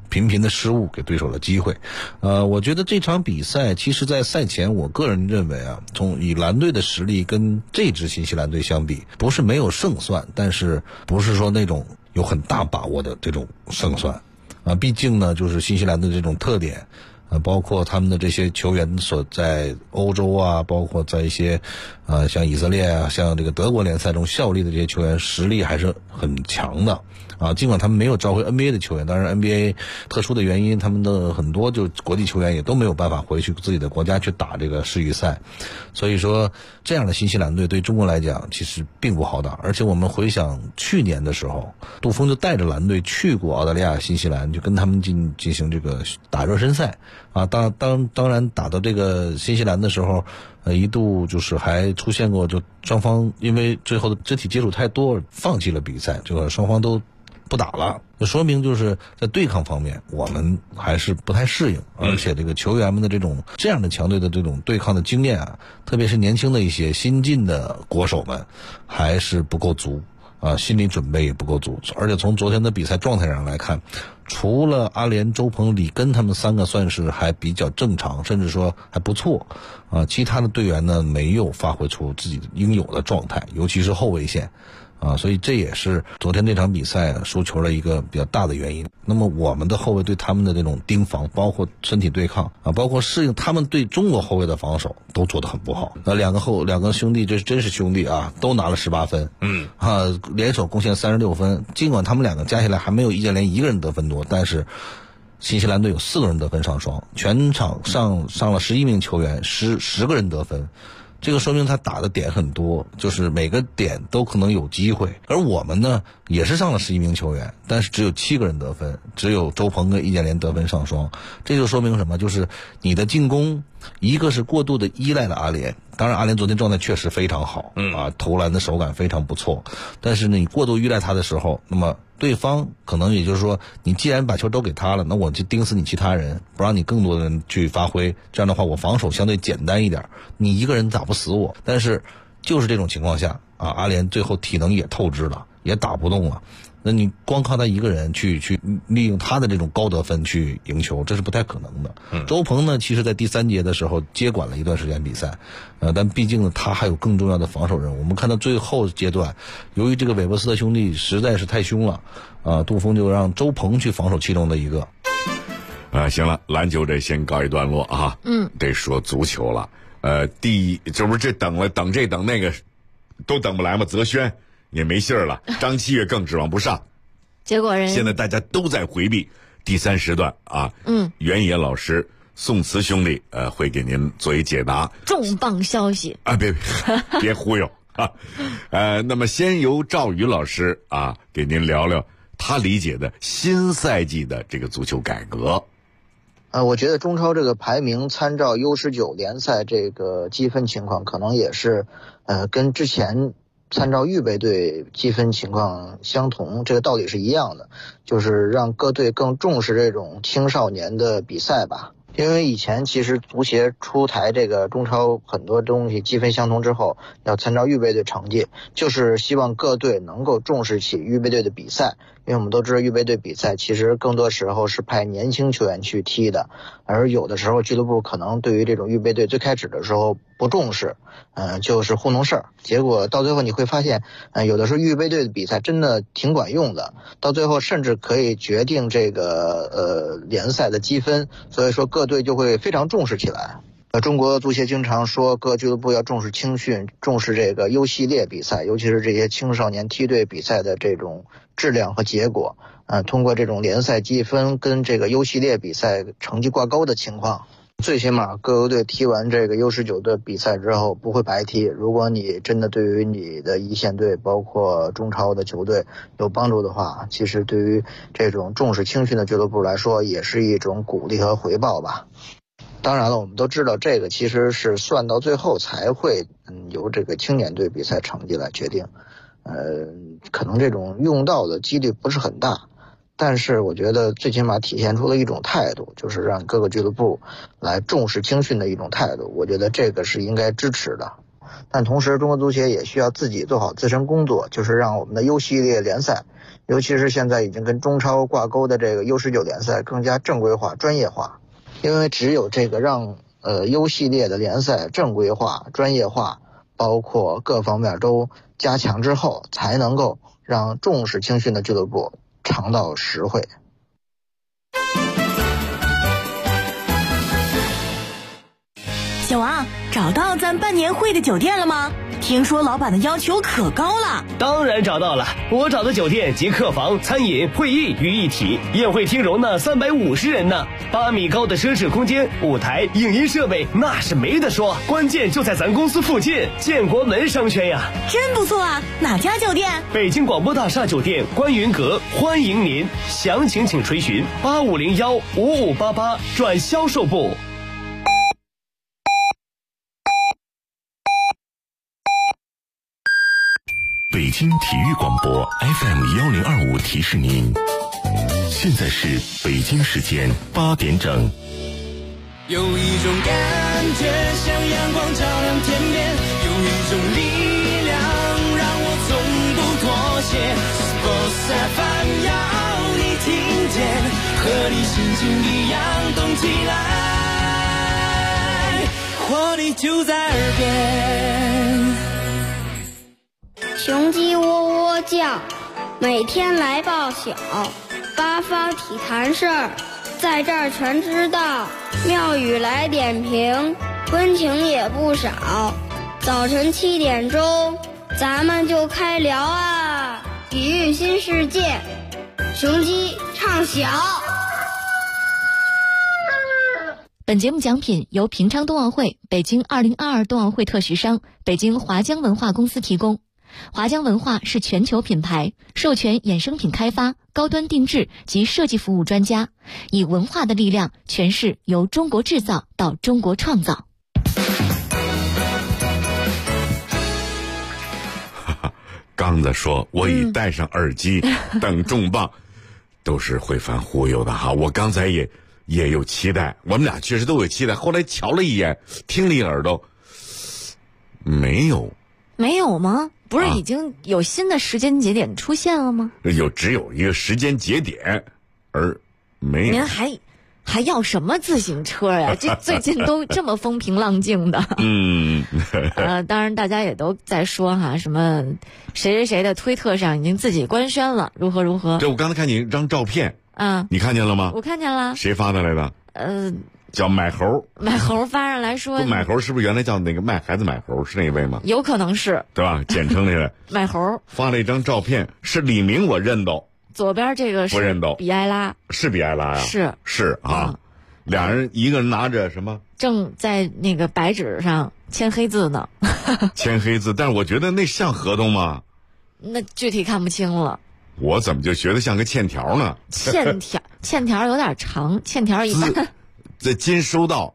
频频的失误给对手的机会。我觉得这场比赛其实在赛前我个人认为啊，以蓝队的实力跟这支新西兰队相比，不是没有胜算，但是不是说那种有很大把握的这种胜算啊。毕竟呢，就是新西兰的这种特点，包括他们的这些球员所在欧洲啊，包括在一些像以色列啊，像这个德国联赛中效力的这些球员，实力还是很强的啊。尽管他们没有召回 NBA 的球员，当然 NBA 特殊的原因，他们的很多就国际球员也都没有办法回去自己的国家去打这个世预赛，所以说这样的新西兰队对中国来讲其实并不好打。而且我们回想去年的时候，杜锋就带着蓝队去过澳大利亚、新西兰，就跟他们进行这个打热身赛啊。当然打到这个新西兰的时候，一度就是还出现过就双方因为最后的肢体接触太多放弃了比赛，这个双方都不打了，就说明就是在对抗方面我们还是不太适应，而且这个球员们的这样的强队的这种对抗的经验啊，特别是年轻的一些新进的国手们还是不够足啊，心理准备也不够足。而且从昨天的比赛状态上来看，除了阿联、周鹏、李根他们3个算是还比较正常，甚至说还不错啊，其他的队员呢没有发挥出自己应有的状态，尤其是后卫线啊，所以这也是昨天这场比赛输球的一个比较大的原因。那么我们的后卫对他们的这种盯防，包括身体对抗啊，包括适应他们对中国后卫的防守，都做得很不好。那两个兄弟，这真是兄弟啊，都拿了18分，联手贡献36分。尽管他们2个加起来还没有易建联1个人得分多，但是新西兰队有4个人得分上双，全场上了11名球员，10个人得分。这个说明他打的点很多，就是每个点都可能有机会。而我们呢，也是上了11名球员，但是只有7个人得分，只有周鹏跟易建联得分上双。这就说明什么？就是你的进攻，一个是过度的依赖了阿联，当然阿联昨天状态确实非常好，投篮的手感非常不错。但是呢，你过度依赖他的时候，那么对方可能也就是说，你既然把球都给他了，那我就盯死你其他人，不让你更多的人去发挥。这样的话，我防守相对简单一点，你一个人打不死我。但是就是这种情况下啊，阿联最后体能也透支了，也打不动了。那你光靠他一个人去利用他的这种高得分去赢球，这是不太可能的。周鹏呢，其实在第3节的时候接管了一段时间比赛，但毕竟呢，他还有更重要的防守任务。我们看到最后阶段，由于这个韦伯斯特兄弟实在是太凶了，杜锋就让周鹏去防守其中的一个。 行了，篮球这先告一段落啊。得说足球了。这不是这等那个，都等不来吗？泽轩也没信儿了，张七月更指望不上。 结果现在大家都在回避第3时段啊。原野老师、宋慈兄弟会给您做一解答。 重磅消息啊！别忽悠啊！那么先由赵宇老师啊给您聊聊他理解的新赛季的这个足球改革。 我觉得中超这个排名参照 U19 联赛这个积分情况，可能也是跟之前参照预备队积分情况相同，这个道理是一样的，就是让各队更重视这种青少年的比赛吧。因为以前其实足协出台这个中超很多东西积分相同之后，要参照预备队成绩，就是希望各队能够重视起预备队的比赛。因为我们都知道预备队比赛其实更多时候是派年轻球员去踢的，而有的时候俱乐部可能对于这种预备队最开始的时候不重视，就是糊弄事儿。结果到最后你会发现，有的时候预备队的比赛真的挺管用的，到最后甚至可以决定这个联赛的积分，所以说各队就会非常重视起来。中国足协经常说各俱乐部要重视青训，重视这个 U 系列比赛，尤其是这些青少年梯队比赛的这种质量和结果，通过这种联赛积分跟这个 U 系列比赛成绩挂钩的情况，最起码各球队踢完这个 U19 的比赛之后不会白踢。如果你真的对于你的一线队包括中超的球队有帮助的话，其实对于这种重视青训的俱乐部来说也是一种鼓励和回报吧。当然了，我们都知道这个其实是算到最后才会由这个青年队比赛成绩来决定，可能这种用到的几率不是很大，但是我觉得最起码体现出了一种态度，就是让各个俱乐部来重视青训的一种态度，我觉得这个是应该支持的。 但同时中国足协也需要自己做好自身工作，就是让我们的 U 系列联赛，尤其是现在已经跟中超挂钩的这个 U19 联赛更加正规化、专业化。因为只有这个让U 系列的联赛正规化、专业化，包括各方面都加强之后，才能够让重视青训的俱乐部尝到实惠。 小王，找到咱办年会的酒店了吗？听说老板的要求可高了。 当然找到了，我找的酒店集客房、餐饮、会议于一体，宴会厅容纳350人呢，8米高的奢侈空间，舞台、影音设备那是没得说，关键就在咱公司附近，建国门商圈呀。 真不错啊，哪家酒店？ 北京广播大厦酒店观云阁，欢迎您，详情请垂询8501-5588转销售部。 北京体育广播 FM1025提示您，现在是北京时间8点整。 有一种感觉像阳光照亮天边，有一种力量让我从不妥协。Sports FM 要你听见，和你心情一样动起来，活力就在耳边。 雄鸡喔喔叫，每天来报晓，八方体坛事儿，在这儿全知道。庙宇来点评，温情也不少。早晨7点钟，咱们就开聊啊！体育新世界，雄鸡唱晓。 本节目奖品由平昌冬奥会、北京2022冬奥会特许商北京华江文化公司提供。华江文化是全球品牌，授权衍生品开发、高端定制及设计服务专家，以文化的力量诠释由中国制造到中国创造。 刚子说我已戴上耳机等重磅，都是慧凡忽悠的哈。我刚才也有期待，我们俩确实都有期待，后来瞧了一眼，听了一耳朵，没有吗？不是已经有新的时间节点出现了吗？ 只有一个时间节点，而没有。 您还要什么自行车呀？这最近都这么风平浪静的。当然大家也都在说哈，什么谁的推特上已经自己官宣了，如何。 这我刚才看见一张照片，你看见了吗？ 我看见了。谁发的来的？叫买猴发上来说， 买猴是不是原来叫那个卖孩子买猴是那一位吗？ 有可能是， 对吧？简称那个买猴发了一张照片，是李明，我认得。 左边这个是不认得， 比埃拉， 是比埃拉呀？ 是啊，俩人一个人拿着什么？ 正在那个白纸上签黑字呢。 签黑字，但是我觉得那像合同吗？ 那具体看不清了。 我怎么就觉得像个欠条呢？ 欠条有点长，欠条一般。 这金收到，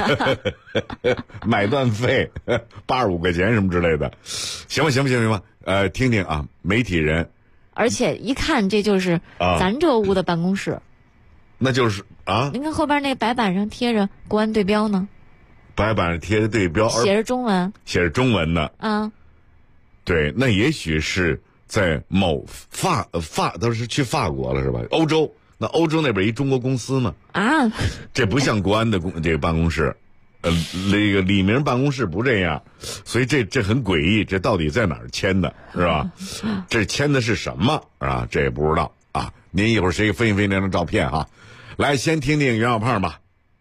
买断费85块钱什么之类的，行吧，听听啊，媒体人， 而且一看这就是咱这屋的办公室， 那就是啊， 您看后边那白板上贴着国安对标呢， 白板上贴着对标， 写着中文呢，对，那也许是在某法都是去法国了是吧？欧洲。那欧洲那边一中国公司呢？这不像国安的这个办公室，那个李明办公室不这样，所以这很诡异，这到底在哪儿签的，是吧？这签的是什么啊？这也不知道啊。您一会儿谁分析那张照片哈？来，先听听袁小胖吧。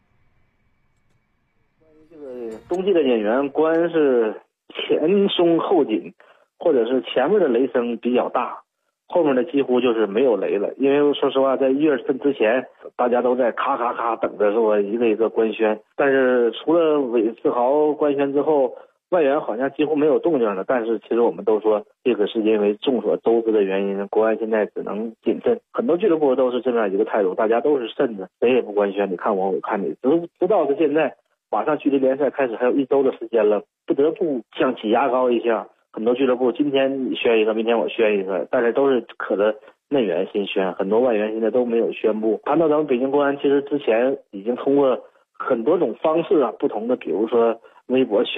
关于这个冬季的演员，国安是前松后紧，或者是前面的雷声比较大。后面的几乎就是没有雷了，因为说实话，在1月份之前，大家都在咔咔咔等着说一个一个官宣。但是除了韦世豪官宣之后，外援好像几乎没有动静了。但是其实我们都说，这个是因为众所周知的原因，国安现在只能谨慎。很多俱乐部都是这样一个态度，大家都是慎着，谁也不官宣，你看我看你。直到是现在，马上距离联赛开始还有1周的时间了，不得不像挤牙膏一下。很多俱乐部今天你宣一个，明天我宣一个，但是都是可着内援先宣，很多外援现在都没有宣布。谈到咱们北京国安，其实之前已经通过很多种方式不同的，比如说微博宣，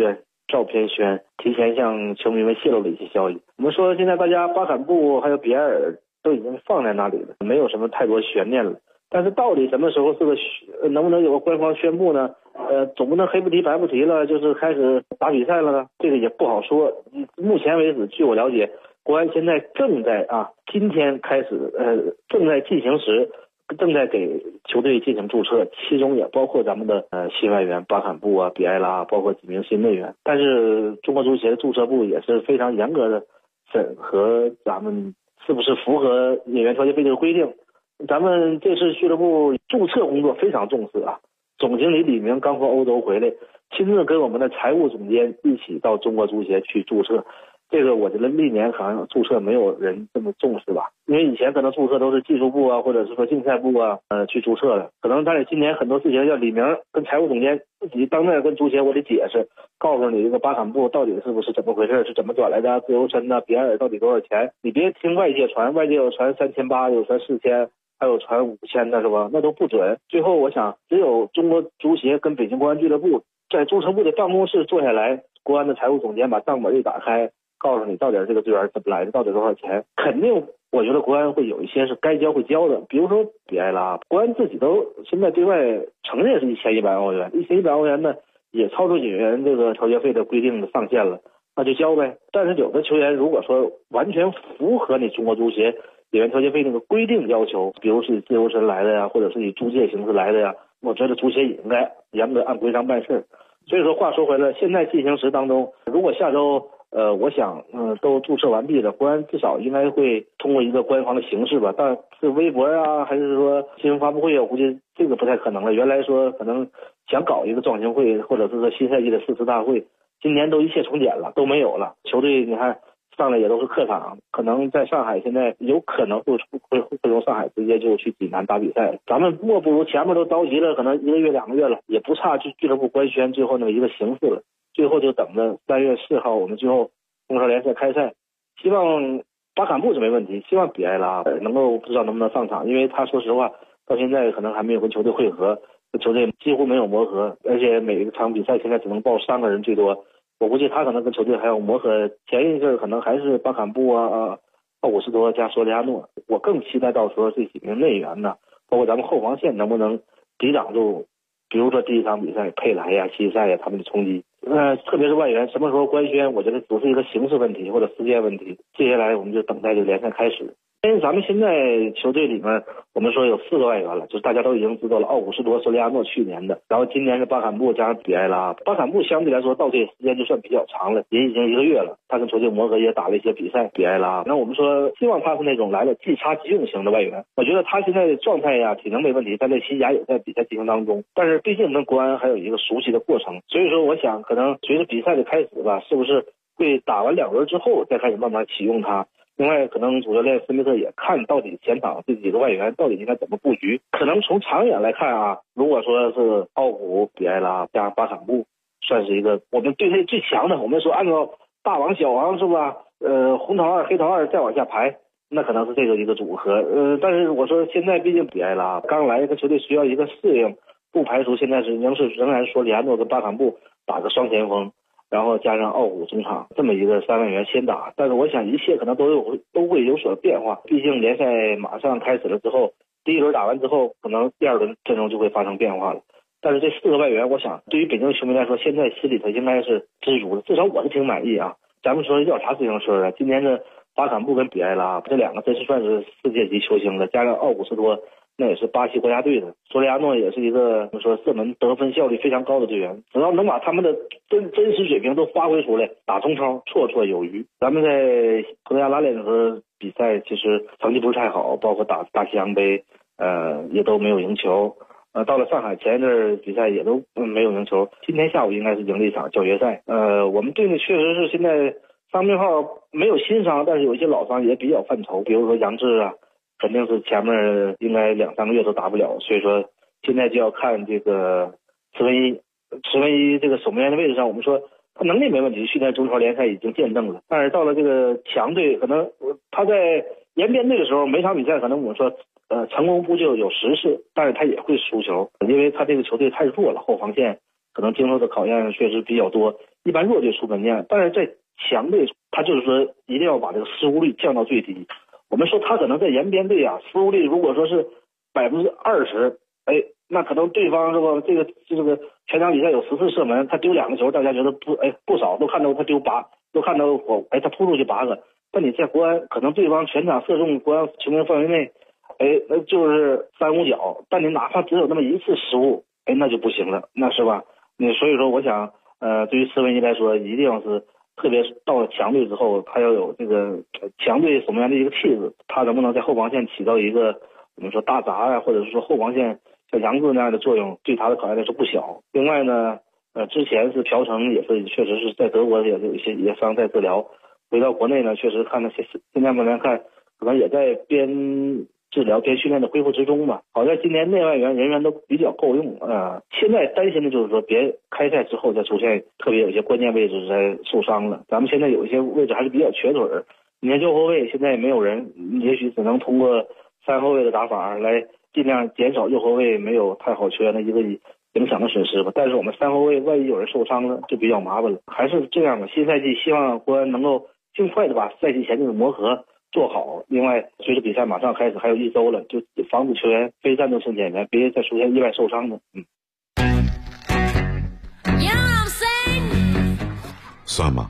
照片宣，提前向球迷们泄露了一些消息。我们说现在大家巴坎布还有比埃尔都已经放在那里了，没有什么太多悬念了。但是到底什么时候能不能有个官方宣布呢？总不能黑不提白不提了，就是开始打比赛了呢？这个也不好说。目前为止，据我了解，国安现在正在今天开始正在进行时，正在给球队进行注册，其中也包括咱们的新外援巴坎布比埃拉，包括几名新内援。但是中国足协注册部也是非常严格的审核咱们是不是符合演员调节费这个规定。咱们这次俱乐部注册工作非常重视总经理李明刚从欧洲回来，亲自跟我们的财务总监一起到中国足协去注册。这个我觉得历年好像注册没有人这么重视吧，因为以前可能注册都是技术部或者是说竞赛部去注册的，可能但是今年很多事情要李明跟财务总监自己当面跟足协我得解释，告诉你这个巴坎布到底是不是怎么回事，是怎么转来的，自由身比埃尔到底多少钱，你别听外界传，外界有传3800，有传4000，还有传5000的是吧？那都不准。最后我想只有中国足协跟北京国安俱乐部在注册部的办公室坐下来，国安的财务总监把账本一打开，告诉你到底这个队员怎么来的，到底多少钱。肯定我觉得国安会有一些是该交会交的，比如说比埃拉，国安自己都现在对外承认是1100欧元，1100欧元呢也超出演员这个调节费的规定的上限了，那就交呗。但是有的球员如果说完全符合你中国足协演员调节费那个规定要求，比如是自由身来的呀，或者是以租借形式来的呀，我觉得足协也应该严格按规章办事。所以说话说回来，现在进行时当中，如果下周我想都注册完毕了，国安至少应该会通过一个官方的形式吧，但是微博还是说新闻发布会我估计这个不太可能了。原来说可能想搞一个壮行会，或者是说新赛季的誓词大会，今年都一切从简了，都没有了。球队你看上来也都是客场，可能在上海现在有可能会从上海直接就去济南打比赛了。咱们莫不如前面都着急了，可能1个月2个月了，也不差俱乐部官宣最后那么一个形式了。最后就等着3月4号我们最后中超联赛开赛，希望巴坎布是没问题，希望比埃拉能够不知道能不能上场，因为他说实话到现在可能还没有跟球队会合，球队几乎没有磨合，而且每一场比赛现在只能报3个人最多。我估计他可能跟球队还要磨合，前一阵可能还是巴坎布奥古斯托加索里亚诺。我更期待到时候这几名内援呢，包括咱们后防线能不能抵挡住，比如说第一场比赛佩莱呀、西塞呀他们的冲击。特别是外援什么时候官宣，我觉得不是一个形式问题或者时间问题。接下来我们就等待这个联赛开始。因为咱们现在球队里面，我们说有4个外援了，就是大家都已经知道了，奥古斯托、索里亚诺去年的，然后今年是巴坎布加上比埃拉。巴坎布相对来说到这时间就算比较长了，也已经1个月了，他跟球队磨合也打了一些比赛。比埃拉，那我们说希望他是那种来了即插即用型的外援。我觉得他现在的状态呀、体能没问题，在这西甲也在比赛进行当中，但是毕竟跟国安还有一个熟悉的过程，所以说我想可能随着比赛的开始吧，是不是会打完2轮之后再开始慢慢启用他。另外可能主教练斯密特也看到底前场这几个外援到底应该怎么布局，可能从长远来看如果说是奥古、比埃拉加上巴坎布算是一个我们队内最强的，我们说按照大王小王是吧，红桃2黑桃2再往下排，那可能是这个一个组合。但是我说现在毕竟比埃拉刚来，这球队需要一个适应，不排除现在仍然说里安诺跟巴坎布打个双前锋，然后加上奥古中场这么一个3外援先打。但是我想一切可能都会有所变化，毕竟联赛马上开始了之后，第1轮打完之后，可能第2轮阵容就会发生变化了。但是这4个外援，我想对于北京球迷来说，现在心里头应该是知足的，至少我是挺满意啊。咱们说要啥自行车啊？今年的巴坎布跟比埃拉这2个真是算是世界级球星了，加上奥古斯托那也是巴西国家队的，索里亚诺也是一个我们说射门得分效率非常高的队员，只要能把他们的真实水平都发挥出来，打中超绰绰有余。咱们在葡萄牙拉联的比赛其实成绩不是太好，包括打大西洋杯也都没有赢球。到了上海前一阵比赛也都没有赢球。今天下午应该是赢了一场教学赛。我们队呢确实是现在伤病号没有新伤，但是有一些老伤也比较犯愁，比如说杨志肯定是前面应该2-3个月都打不了，所以说现在就要看这个池文一这个守门员的位置上，我们说他能力没问题，去年中超联赛已经见证了，但是到了这个强队，可能他在延边队的时候每场比赛可能我们说成功不就有10次，但是他也会输球，因为他这个球队太弱了，后防线可能经受的考验确实比较多， 一般弱队出门将，但是在强队，他就是说一定要把这个失误率降到最低。我们说他可能在延边队啊，失误率如果说是20%，那可能对方这个全场比赛有10次射门，他丢2个球，大家觉得不少，都看到他丢8，都看到他扑出去8个。但你在国安，可能对方全场射中国安球门范围内，那就是3、5脚，但你哪怕只有那么1次失误，那就不行了，那是吧？所以说，我想，对于斯文一来说，一定是特别到了强队之后，他要有这个强队什么样的一个气质，他能不能在后防线起到一个我们说大闸呀，或者是说后防线像杨志那样的作用，对他的考验来说不小。另外呢，之前是朴成也是确实是在德国也有一些伤在治疗，回到国内呢，确实看到现在目前看，可能也在边治疗边训练的恢复之中吧。好在今年内外援人员都比较够用现在担心的就是说别开赛之后再出现特别有些关键位置在受伤了。咱们现在有一些位置还是比较缺腿儿，你看右后卫现在也没有人，也许只能通过3后卫的打法来尽量减少右后卫没有太好球员的一个影响的损失吧。但是我们3后卫万一有人受伤了就比较麻烦了。还是这样的，新赛季希望国安能够尽快的把赛季前这个磨合做好。另外，随着比赛马上开始，还有1周了，就防止球员非战斗性演员别再出现意外受伤的。 算吗？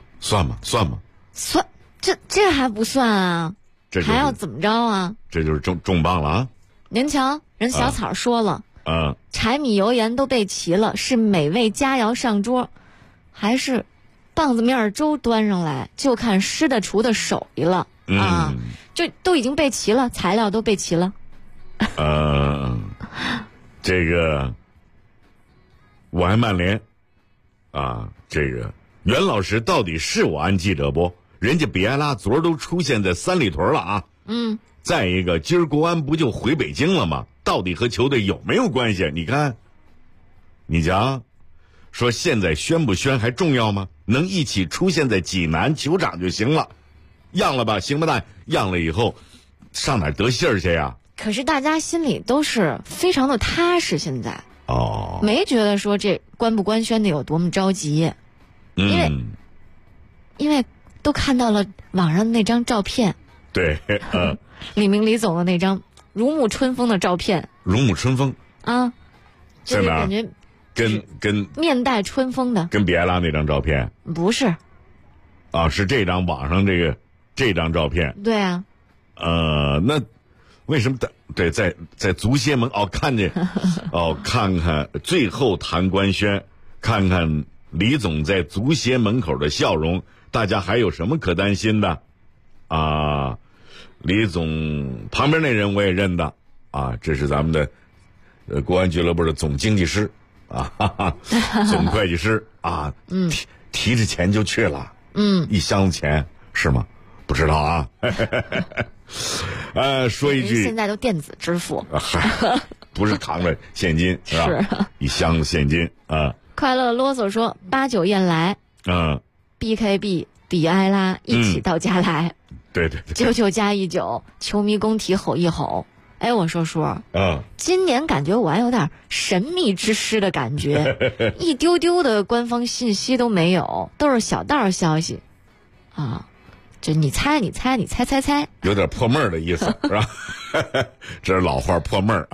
这还不算啊？ 这还要怎么着啊？ 这就是重磅了啊！ 您瞧，人小草说了，柴米油盐都备齐了，是美味佳肴上桌，还是棒子面粥端上来，就看师的厨的手艺了。就都已经备齐了，材料都备齐了。 这个我爱曼联这个袁老师到底是我安记者不？人家比埃拉昨儿都出现在三里屯了啊。再一个，今儿国安不就回北京了吗？到底和球队有没有关系？你看，你瞧，说现在宣不宣还重要吗？能一起出现在济南球场就行了。样了吧，行不大？样了以后，上哪儿得信儿去呀？ 可是大家心里都是非常的踏实，现在没觉得说这官不官宣的有多么着急，因为都看到了网上的那张照片， 对， 李明李总的那张如沐春风的照片， 如沐春风就是感觉跟面带春风的， 跟比埃拉那张照片不是是这张网上这张照片。 对啊， 那为什么对在足协门看见看看最后谈官宣，看看李总在足协门口的笑容，大家还有什么可担心的李总旁边那人我也认得这是咱们的国安俱乐部的总经济师总会计师提着钱就去了，1箱子钱是吗？不知道啊。说一句， 现在都电子支付， 不是扛着现金是吧？是1箱子现金快乐啰嗦说89燕来BKB 比埃拉一起到家来， 对 99加19，球迷共体吼一吼。我说叔今年感觉我还有点神秘之师的感觉，一丢丢的官方信息都没有，都是小道消息就你猜， 有点破闷儿的意思是吧？这是老话，破闷儿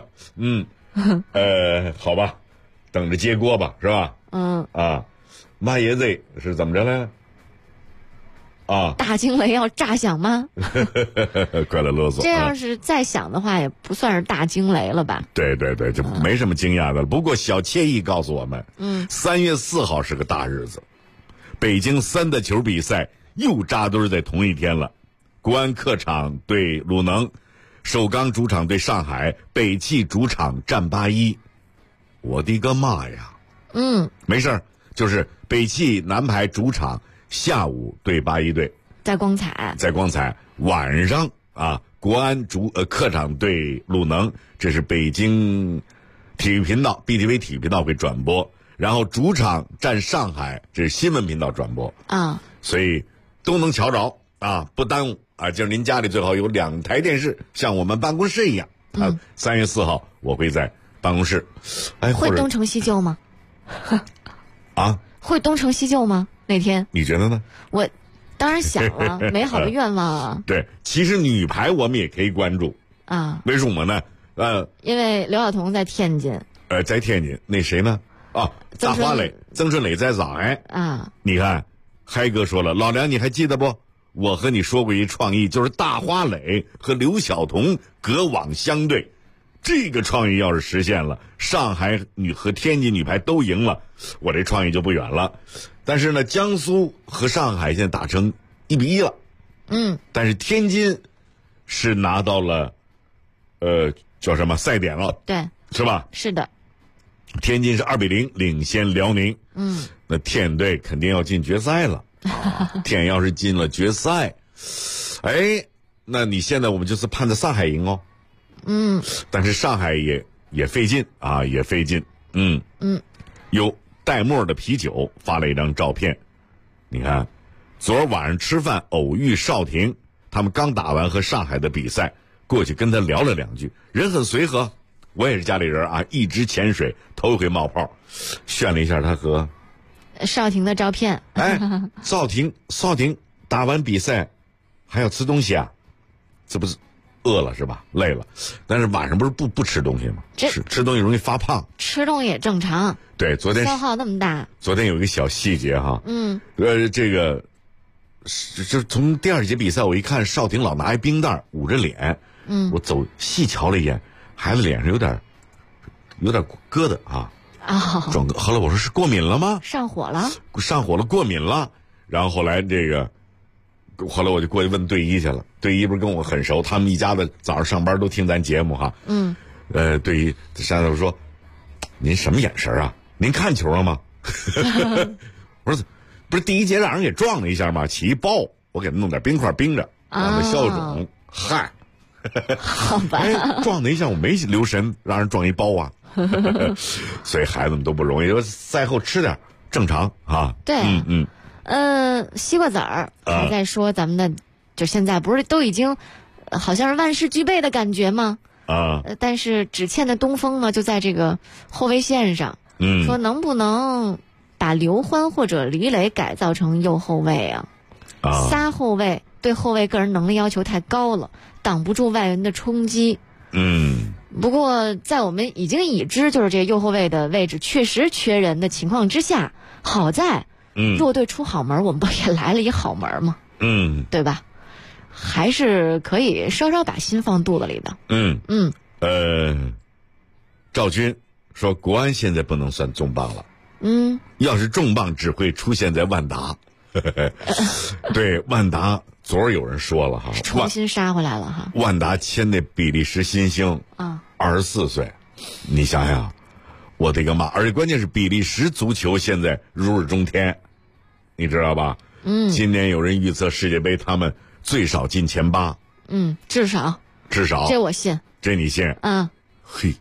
好吧，等着接锅吧，是吧？妈爷子是怎么着呢？ 大惊雷要炸响吗？ 快乐啰嗦。 这要是再响的话，也不算是大惊雷了吧？ 对，就没什么惊讶的了。不过小惬意告诉我们，3月4号是个大日子，北京3大球比赛又扎堆在同一天了。国安客场对鲁能，首钢主场对上海，北汽主场战81。我的个妈呀！没事儿，就是北汽男排主场下午对81队， 在光彩。 晚上国安客场对鲁能，这是北京体育频道 BTV 体育频道会转播，然后主场战上海，这是新闻频道转播所以都能瞧着不耽误就是您家里最好有2台电视，像我们办公室一样3月4号我会在办公室会东成西就吗？ 会东成西就吗？那天你觉得呢？ 我当然想了，美好的愿望啊。 对，其实女排我们也可以关注啊。 为什么呢？ 因为刘晓彤在天津。 在天津，那谁呢？大华磊、曾春磊在上海啊。 你看，嗨哥说了，老梁你还记得不？我和你说过一创意，就是大花磊和刘晓彤隔网相对。这个创意要是实现了，上海女和天津女排都赢了，我这创意就不远了。但是呢，江苏和上海现在打成1-1了。但是天津是拿到了叫什么赛点了？ 对， 是吧？ 是的。 天津是2-0领先辽宁。那天队肯定要进决赛了。天要是进了决赛，那你现在我们就是盼着上海赢哦。但是上海也费劲啊，也费劲。有带沫的啤酒发了一张照片，你看，昨儿晚上吃饭偶遇邵婷，他们刚打完和上海的比赛，过去跟他聊了2句，人很随和。我也是家里人啊，一直潜水，头一回冒泡，炫了一下他和邵婷的照片。 邵婷打完比赛还要吃东西啊，这不是饿了是吧？累了，但是晚上不是不吃东西吗？吃东西容易发胖， 吃东西也正常。 对，昨天消耗那么大。 昨天有一个小细节哈，这个就从第2节比赛我一看，邵婷老拿一冰袋捂着脸，我走细瞧了一眼，孩子脸上有点疙瘩啊。后来我说是过敏了吗？ 上火了， 过敏了。然后后来后来我就过去问队医去了，队医不是跟我很熟，他们一家子早上上班都听咱节目哈。队医上头说：“您什么眼神啊？您看球了吗？”我说：“不是第1节让人给撞了一下吗？起一包，我给他弄点冰块冰着，让他消肿。”嗨， 好吧， 撞了一下我没留神，让人撞一包啊。所以孩子们都不容易，说赛后吃点正常啊。 对，西瓜籽儿还在说咱们的，就现在不是都已经好像是万事俱备的感觉吗？但是只欠的东风呢，就在这个后卫线上。说能不能把刘欢或者李磊改造成右后卫啊？3后卫对后卫个人能力要求太高了，挡不住外援的冲击。不过在我们已经已知就是这个右后卫的位置确实缺人的情况之下，好在弱队出好门，我们不也来了一好门吗？对吧？还是可以稍稍把心放肚子里的。 赵军说国安现在不能算重磅了。要是重磅只会出现在万达。对，万达昨儿有人说了哈， 重新杀回来了哈。 万达签那比利时新星24岁，你想想，我的个妈！而且关键是比利时足球现在如日中天，你知道吧？今年有人预测世界杯他们最少进前8。 至少这我信， 这你信？嘿，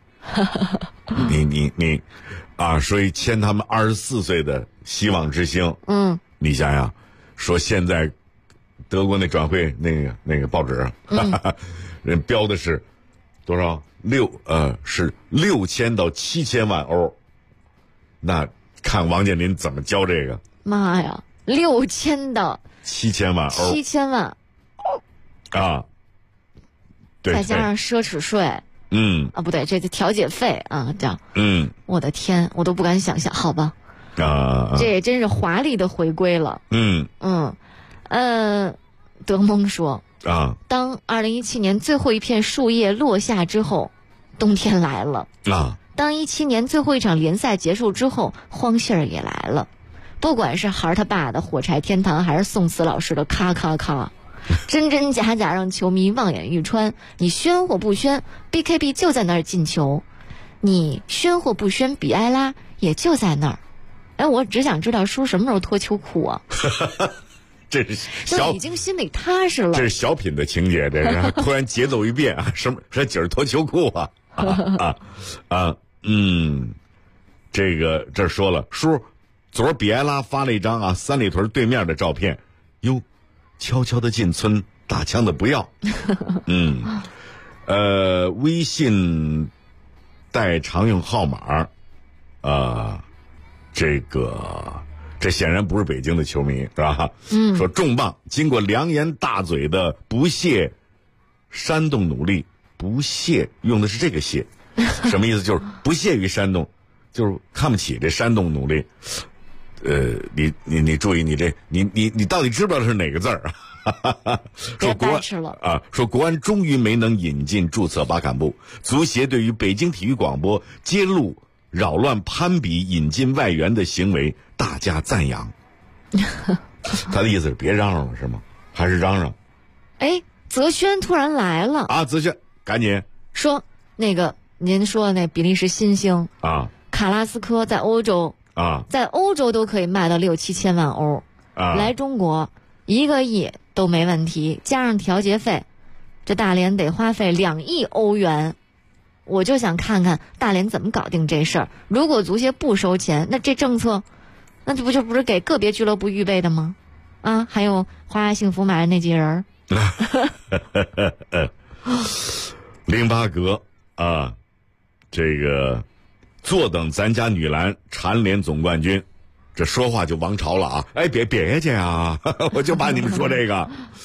你所以签他们24岁的希望之星。你想想，说现在德国那转会那个报纸，人标的是多少是6000到7000万欧。那看王健林怎么教这个？ 妈呀，6000到 7000万欧 ，7000万啊！对， 再加上奢侈税。不对，这调解费啊，叫我的天，我都不敢想象，好吧？这也真是华丽的回归了。德蒙说当2017年最后一片树叶落下之后，冬天来了当17年最后一场联赛结束之后，荒信儿也来了。不管是孩儿他爸的火柴天堂，还是宋慈老师的咔咔咔，真真假假让球迷望眼欲穿。你宣或不宣 BKB 就在那儿进球，你宣或不宣比埃拉也就在那儿。我只想知道叔什么时候脱秋裤啊？ 这是就已经心里踏实了。 这是小品的情节，这是突然节奏一变啊，什么说今儿脱秋裤啊？这说了，叔，昨儿比埃拉发了一张三里屯对面的照片，哟，悄悄的进村，打枪的不要。微信带常用号码，这个这显然不是北京的球迷，是吧？说重磅，经过良言大嘴的不懈煽动努力，不懈用的是这个懈，什么意思？就是不屑于煽动，就是看不起这煽动努力。你注意，你到底知不知道是哪个字儿？说国安说国安终于没能引进注册巴坎布，足协对于北京体育广播揭露扰乱攀比引进外援的行为大加赞扬。他的意思是别嚷嚷了是吗？还是嚷嚷？ 哎，泽轩突然来了啊！泽轩赶紧说那个您说的那比利时新星啊， 卡拉斯科在欧洲啊， 在欧洲都可以卖到6-7千万欧啊， 来中国1个亿都没问题，加上调节费，这大连得花费2亿欧元。我就想看看大连怎么搞定这事儿。如果足协不收钱，那这政策，那这不是给个别俱乐部预备的吗？啊，还有华夏幸福买的那几人林巴格啊，这个坐等咱家女篮蝉联总冠军，这说话就王朝了啊！哎，别介啊，我就怕你们说这个，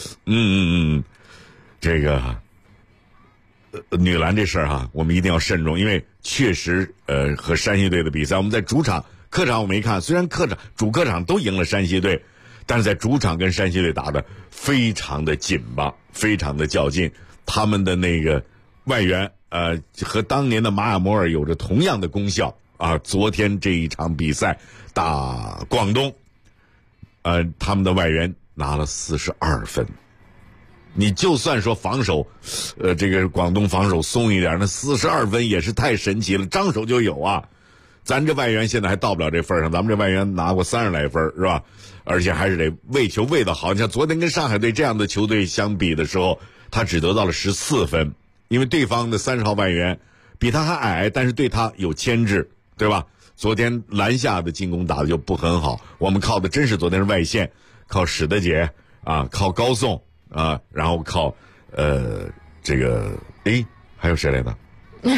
这个女篮这事儿哈，我们一定要慎重，因为确实和山西队的比赛，我们在主场、客场我没看，虽然主客场都赢了山西队，但是在主场跟山西队打的非常的紧巴，非常的较劲，他们的那个外援和当年的马亚摩尔有着同样的功效啊！昨天这一场比赛打广东，他们的外援拿了42分。你就算说防守，这个广东防守松一点，那42分也是太神奇了，张手就有啊！咱这外援现在还到不了这份上，咱们这外援拿过30来分，是吧？而且还是得喂球喂得好。你像昨天跟上海队这样的球队相比的时候，他只得到了14分。因为对方的30号外援比他还矮，但是对他有牵制，对吧？昨天篮下的进攻打的就不很好，我们靠的真是昨天是外线，靠史德杰啊，靠高颂啊，然后靠这个还有谁来的？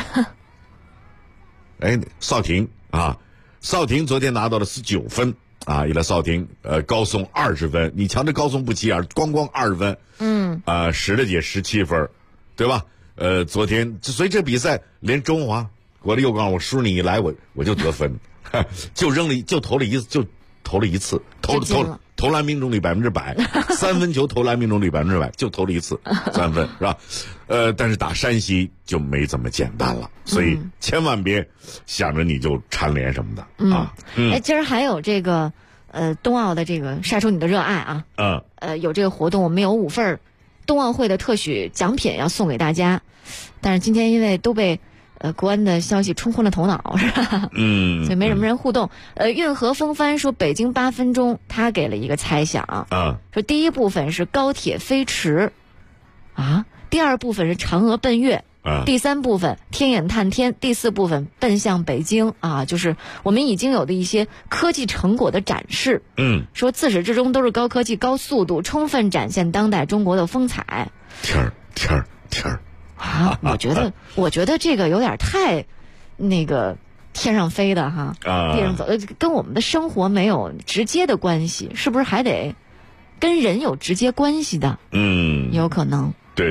邵婷啊，邵婷昨天拿到了19分啊，一个邵婷高颂20分，你瞧这高颂不起眼，光20分，史德杰17分，对吧？昨天所以这比赛连周华我的右杠我输你一来我就得分，就投了一次，投篮命中率100%，3分球投篮命中率100%，就投了一次3分是吧？但是打山西就没这么简单了，所以千万别想着你就蝉联什么的啊。 今儿还有这个冬奥的这个晒出你的热爱啊，有这个活动，我们有5份冬奥会的特许奖品要送给大家，但是今天因为都被国安的消息冲昏了头脑，是吧？所以没什么人互动。运河风帆说北京8分钟，他给了一个猜想说第一部分是高铁飞驰第二部分是嫦娥奔月第3部分天眼探天，第4部分奔向北京就是我们已经有的一些科技成果的展示。说自始至终都是高科技、高速度，充分展现当代中国的风采。 天儿我觉得这个有点太那个天上飞的地上走，跟我们的生活没有直接的关系，是不是还得跟人有直接关系的？有可能。 对，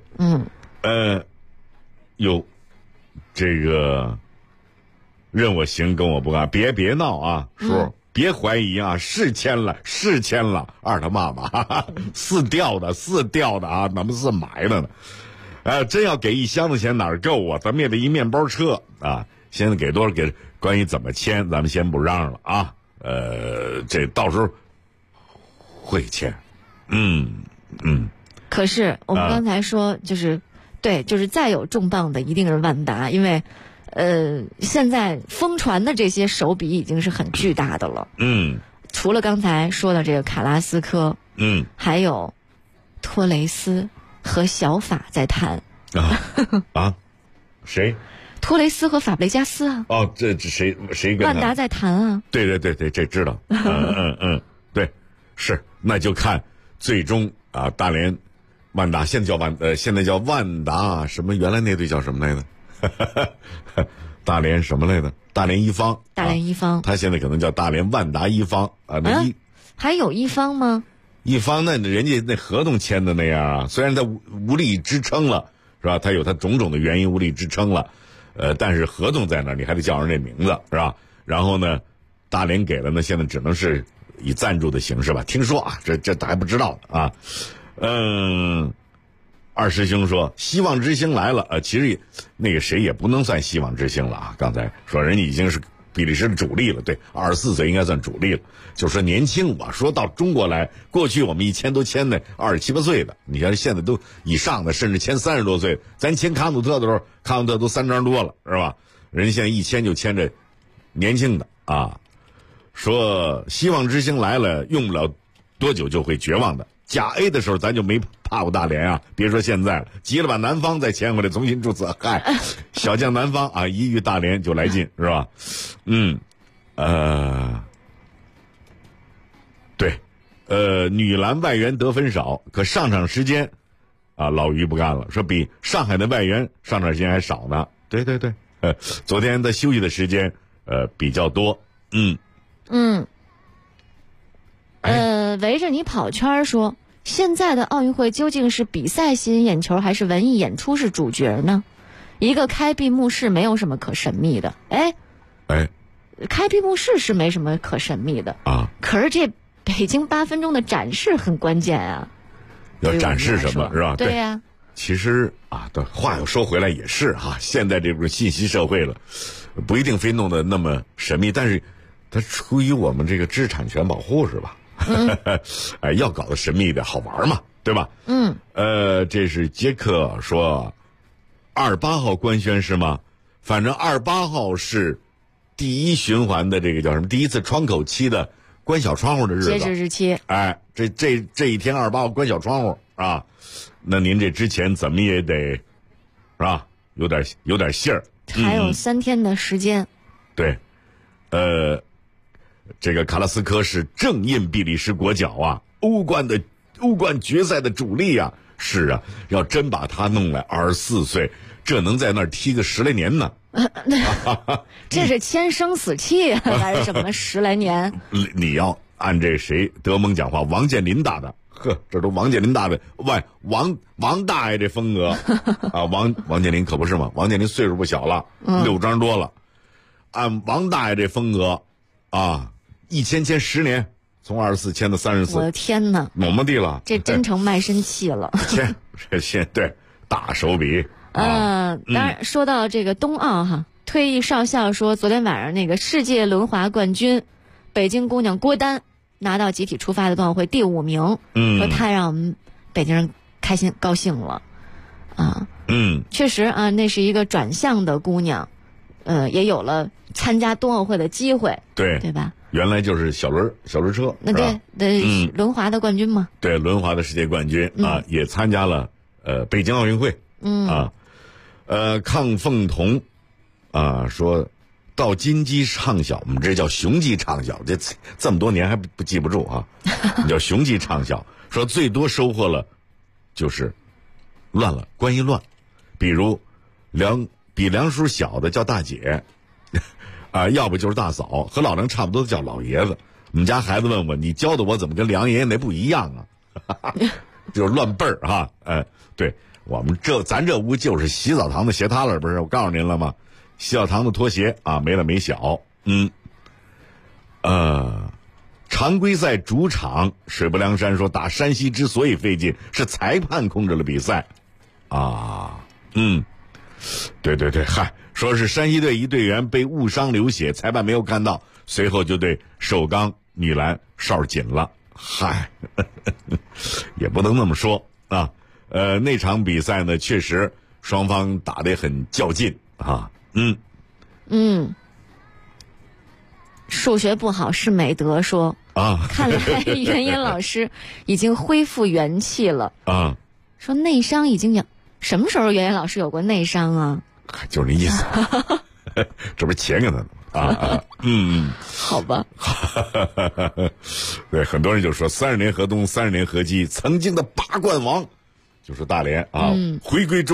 有这个任我行跟我不干，别闹啊，叔，别怀疑啊，是签了，二他妈妈，是掉的啊，咱们是买的呢。真要给1箱子钱哪儿够啊？咱们也得一面包车啊！现在给多少？给关于怎么签，咱们先不嚷嚷了啊。这到时候会签。 可是我们刚才说，就是再有重磅的一定是万达，因为现在疯传的这些手笔已经是很巨大的了。除了刚才说的这个卡拉斯科，还有托雷斯和小法在谈谁？ 托雷斯和法布雷加斯这谁跟万达在谈对，这知道。对，是，那就看最终大连万达现在叫万达什么？原来那队叫什么来着？ 大连什么来着？大连一方。 大连一方。 他现在可能叫大连万达一方啊。 还有一方吗？ 一方那人家那合同签的那样啊，虽然他无力支撑了，是吧？他有他种种的原因无力支撑了，但是合同在那儿，你还得叫人这名字，是吧？然后呢，大连给了呢，现在只能是以赞助的形式吧。听说啊，这还不知道啊。二师兄说希望之星来了，其实那个谁也不能算希望之星了啊。刚才说人家已经是比利时的主力了，对，24岁应该算主力了。就说年轻，我说到中国来，过去我们一签都签的27、28岁的，你看现在都以上的，甚至签30多岁。咱签卡努特的时候，卡努特都3张多了，是吧？人家现在一签就签着年轻的啊。说希望之星来了，用不了多久就会绝望的。甲 A 的时候咱就没怕过大连啊，别说现在了，急了把南方再签回来重新注册。嗨，小将南方啊，一遇大连就来劲，是吧？对，女篮外援得分少，可上场时间啊，老于不干了，说比上海的外援上场时间还少呢。对，昨天的休息的时间比较多。 围着你跑圈说，现在的奥运会究竟是比赛吸引眼球，还是文艺演出是主角呢？一个开闭幕式没有什么可神秘的，开闭幕式是没什么可神秘的啊，可是这北京8分钟的展示很关键啊。 要展示什么是吧？ 对呀。 其实啊，话又说回来也是哈，现在这不是信息社会了，不一定非弄得那么神秘，但是它出于我们这个知识产权保护是吧？要搞得神秘一点，好玩嘛，对吧？这是杰克说，28号官宣是吗？反正28号是第一循环的这个叫什么？第一次窗口期的关小窗户的日子， 截止日期。 这一天28号关小窗户啊，那您这之前怎么也得是吧？有点信儿。 还有3天的时间。 对，这个卡拉斯科是正印比利时国脚啊，欧冠决赛的主力啊。是啊，要真把他弄来，24岁，这能在那儿踢个10来年呢？ 这是签生死契还是什么10来年？ 你要按这谁德蒙讲话，王健林大的，这都王健林大的，王大爷这风格啊，王健林可不是嘛，王健林岁数不小了，6张多了，按王大爷这风格啊，一签10年。从24签到34， 我的天哪， 么地了， 这真成卖身契了。 对，大手笔。 当然说到这个冬奥哈，退役少校说，昨天晚上那个世界轮滑冠军，北京姑娘郭丹拿到集体出发的冬奥会第5名，说太让我们北京人开心高兴了，啊，确实啊，那是一个转向的姑娘，也有了参加冬奥会的机会，对吧？ 原来就是小轮车， 那对，轮滑的冠军嘛。 对，轮滑的世界冠军啊，也参加了北京奥运会。亢凤彤啊说到金鸡畅晓，我们这叫雄鸡畅晓，这么多年还不记不住啊，叫雄鸡畅晓。说最多收获了就是乱了，关系乱，比如比梁叔小的叫大姐。要不就是大嫂，和老梁差不多叫老爷子。我们家孩子问我，你教的我怎么跟梁爷爷那不一样啊？就是乱辈儿哈。对，咱这屋就是洗澡堂的鞋塌了，不是？我告诉您了吗？洗澡堂的拖鞋啊，没大没小。常规赛主场水泊梁山说打山西之所以费劲，是裁判控制了比赛。对，嗨。说是山西队一队员被误伤流血，裁判没有看到，随后就对首钢女篮哨紧了。嗨，也不能那么说啊。那场比赛呢，确实双方打得很较劲啊。 数学不好是美德说啊，看来袁岩老师已经恢复元气了啊。说内伤已经什么时候袁岩老师有过内伤啊？ 就是那意思，这不是钱给他的啊？ 好吧。 对，很多人就说30年河东，30年河西，曾经的8冠王就是大连啊，回归中。